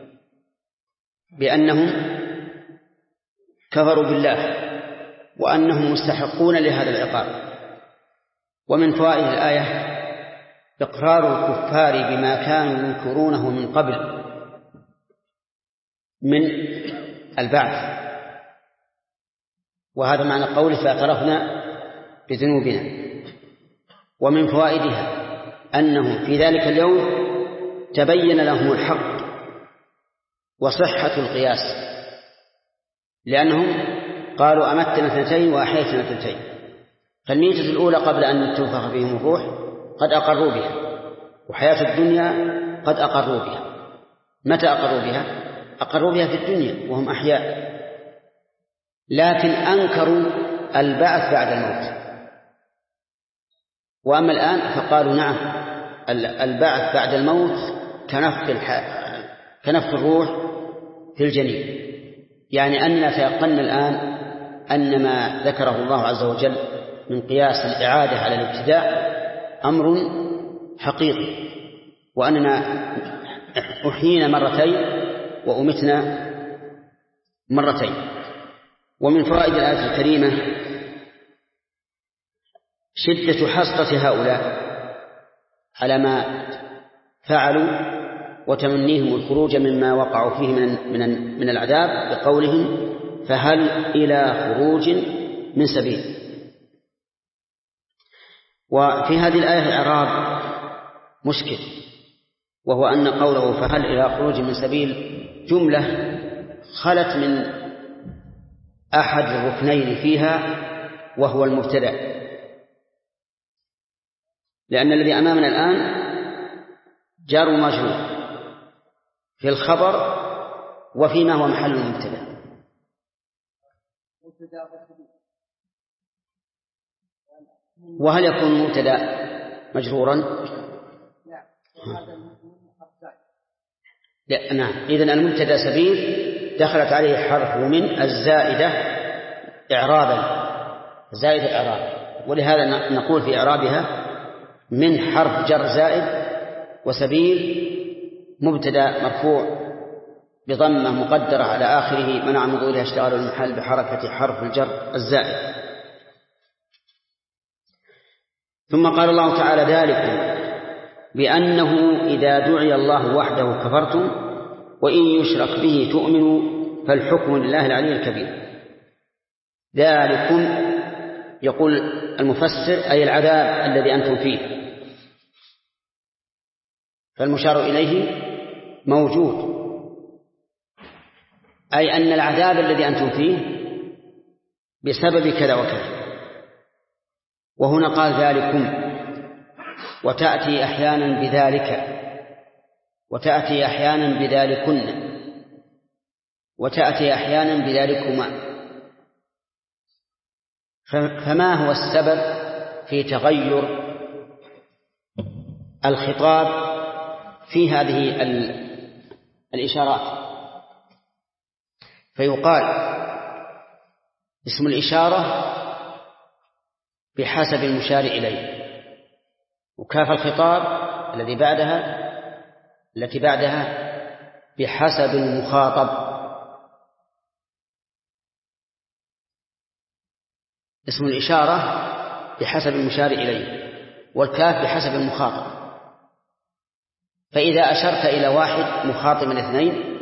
بأنهم كفروا بالله وأنهم مستحقون لهذا العقاب. ومن فوائد الآية إقرار الكفار بما كانوا ينكرونه من قبل من البعث، وهذا معنى قوله فاعترفنا بذنوبنا. ومن فوائدها أنهم في ذلك اليوم تبين لهم الحق وصحة القياس، لأنهم قالوا أمتنا اثنتين وأحييتنا اثنتين، فالميتة الأولى قبل أن تنفخ فيهم الروح قد أقروا بها، وحياة الدنيا قد أقروا بها. متى أقروا بها؟ أقروا بها في الدنيا وهم أحياء، لكن أنكروا البعث بعد الموت. وأما الآن فقالوا نعم، البعث بعد الموت كنفخ الروح في الجنين، يعني أننا تيقنا الآن أن ما ذكره الله عز وجل من قياس الإعادة على الابتداء أمر حقيقي، وأننا أحيينا مرتين وأمتنا مرتين. ومن فوائد الآية الكريمة شدة حسرة هؤلاء على ما فعلوا وتمنيهم الخروج مما وقعوا فيه من العذاب بقولهم فهل إلى خروج من سبيل. وفي هذه الآية إعراب مشكل، وهو أن قوله فهل إلى خروج من سبيل جملة خلت من أحد الركنين فيها وهو المبتدأ، لأن الذي أمامنا الآن جار ومجرور في الخبر وفيما هو محل المبتدأ. وهل يكون المبتدأ مجرورا؟ لا. نعم، إذن المبتدأ سبيل دخلت عليه حرف من الزائدة إعرابا، زائدة إعرابا، ولهذا نقول في إعرابها من حرف جر زائد، وسبيل مبتدأ مرفوع بضمة مقدرة على آخره منع من ظهورها اشتغال المحل بحركة حرف الجر الزائد. ثم قال الله تعالى ذلك بأنه إذا دعي الله وحده كفرتم وإن يشرك به تؤمنوا فالحكم لله العلي الكبير. ذلكم يقول المفسر أي العذاب الذي أنتم فيه، فالمشار إليه موجود، أي أن العذاب الذي أنتم فيه بسبب كذا وكذا. وهنا قال ذلكم، وتأتي أحيانا بذلك، وتأتي أحيانا بذلكن، وتأتي أحيانا بذلكما. فما هو السبب في تغير الخطاب في هذه الإشارات؟ فيقال اسم الإشارة بحسب المشار إليه، وكاف الخطاب التي بعدها بحسب المخاطب. اسم الإشارة بحسب المشار إليه، والكاف بحسب المخاطب. فإذا أشرت إلى واحد مخاطب من اثنين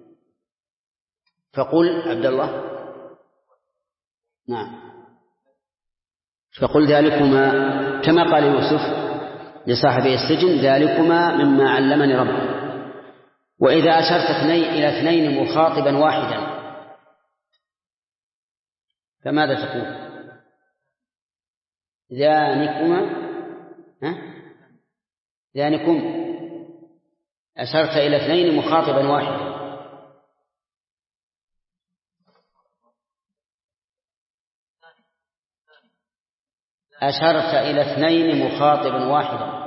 فقل عبد الله، نعم، فقل ذلكما كما قال يوسف لصاحبي السجن ذلكما مما علمني ربي. وإذا أشرت إلى اثنين مخاطبا واحدا فماذا تقول؟ ذلكم أشرت إلى اثنين مخاطبا واحدا. أشرت إلى اثنين مخاطبا واحدا.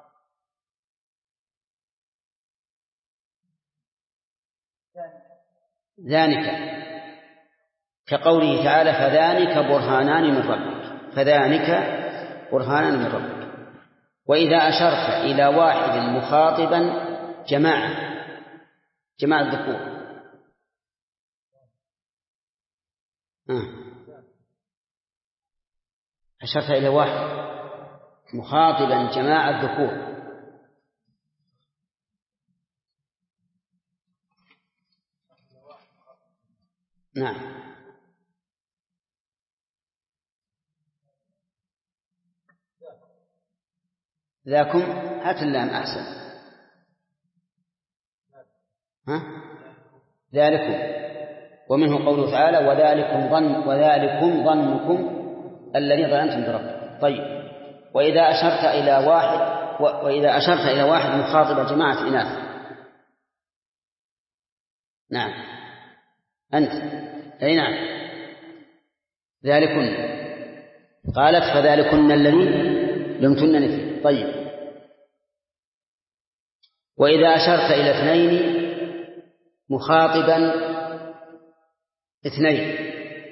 ذلك كقوله تعالى فذلك برهانان من ربك، فذلك برهانان من ربك. وإذا أشرت إلى واحد مخاطبا جماعة الذكور أشرت إلى واحد مخاطبا جماعة الذكور. نعم، ذاكم هات اللام أحسن. ها؟ ذلكم. ومنه قوله تعالى وذلكم ظنكم الذي ظننتم بربكم. طيب، وإذا أشرت إلى واحد مخاطب جماعة إناث. نعم أنت، أي نعم، ذلكن. قالت فذلكن الذي لمتنني فيه. طيب، وإذا أشرت إلى اثنين مخاطبا اثنين،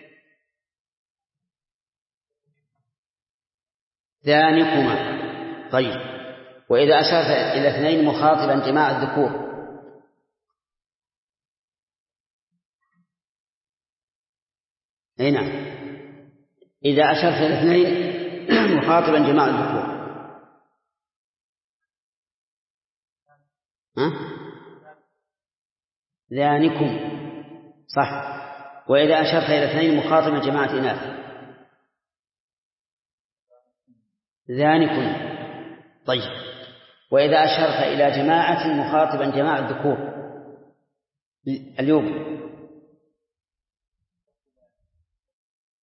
ذانكما. طيب، وإذا أشرت إلى اثنين مخاطبا جماعة الذكور، أي نعم، إذا أشرت إلى اثنين مخاطبا جماعة الذكور. ذانكم صح. وإذا أشرت إلى اثنين مخاطبا جماعة إناث، ذانكم. طيب، وإذا أشرت إلى جماعة مخاطبا جماعة الذكور، اليوم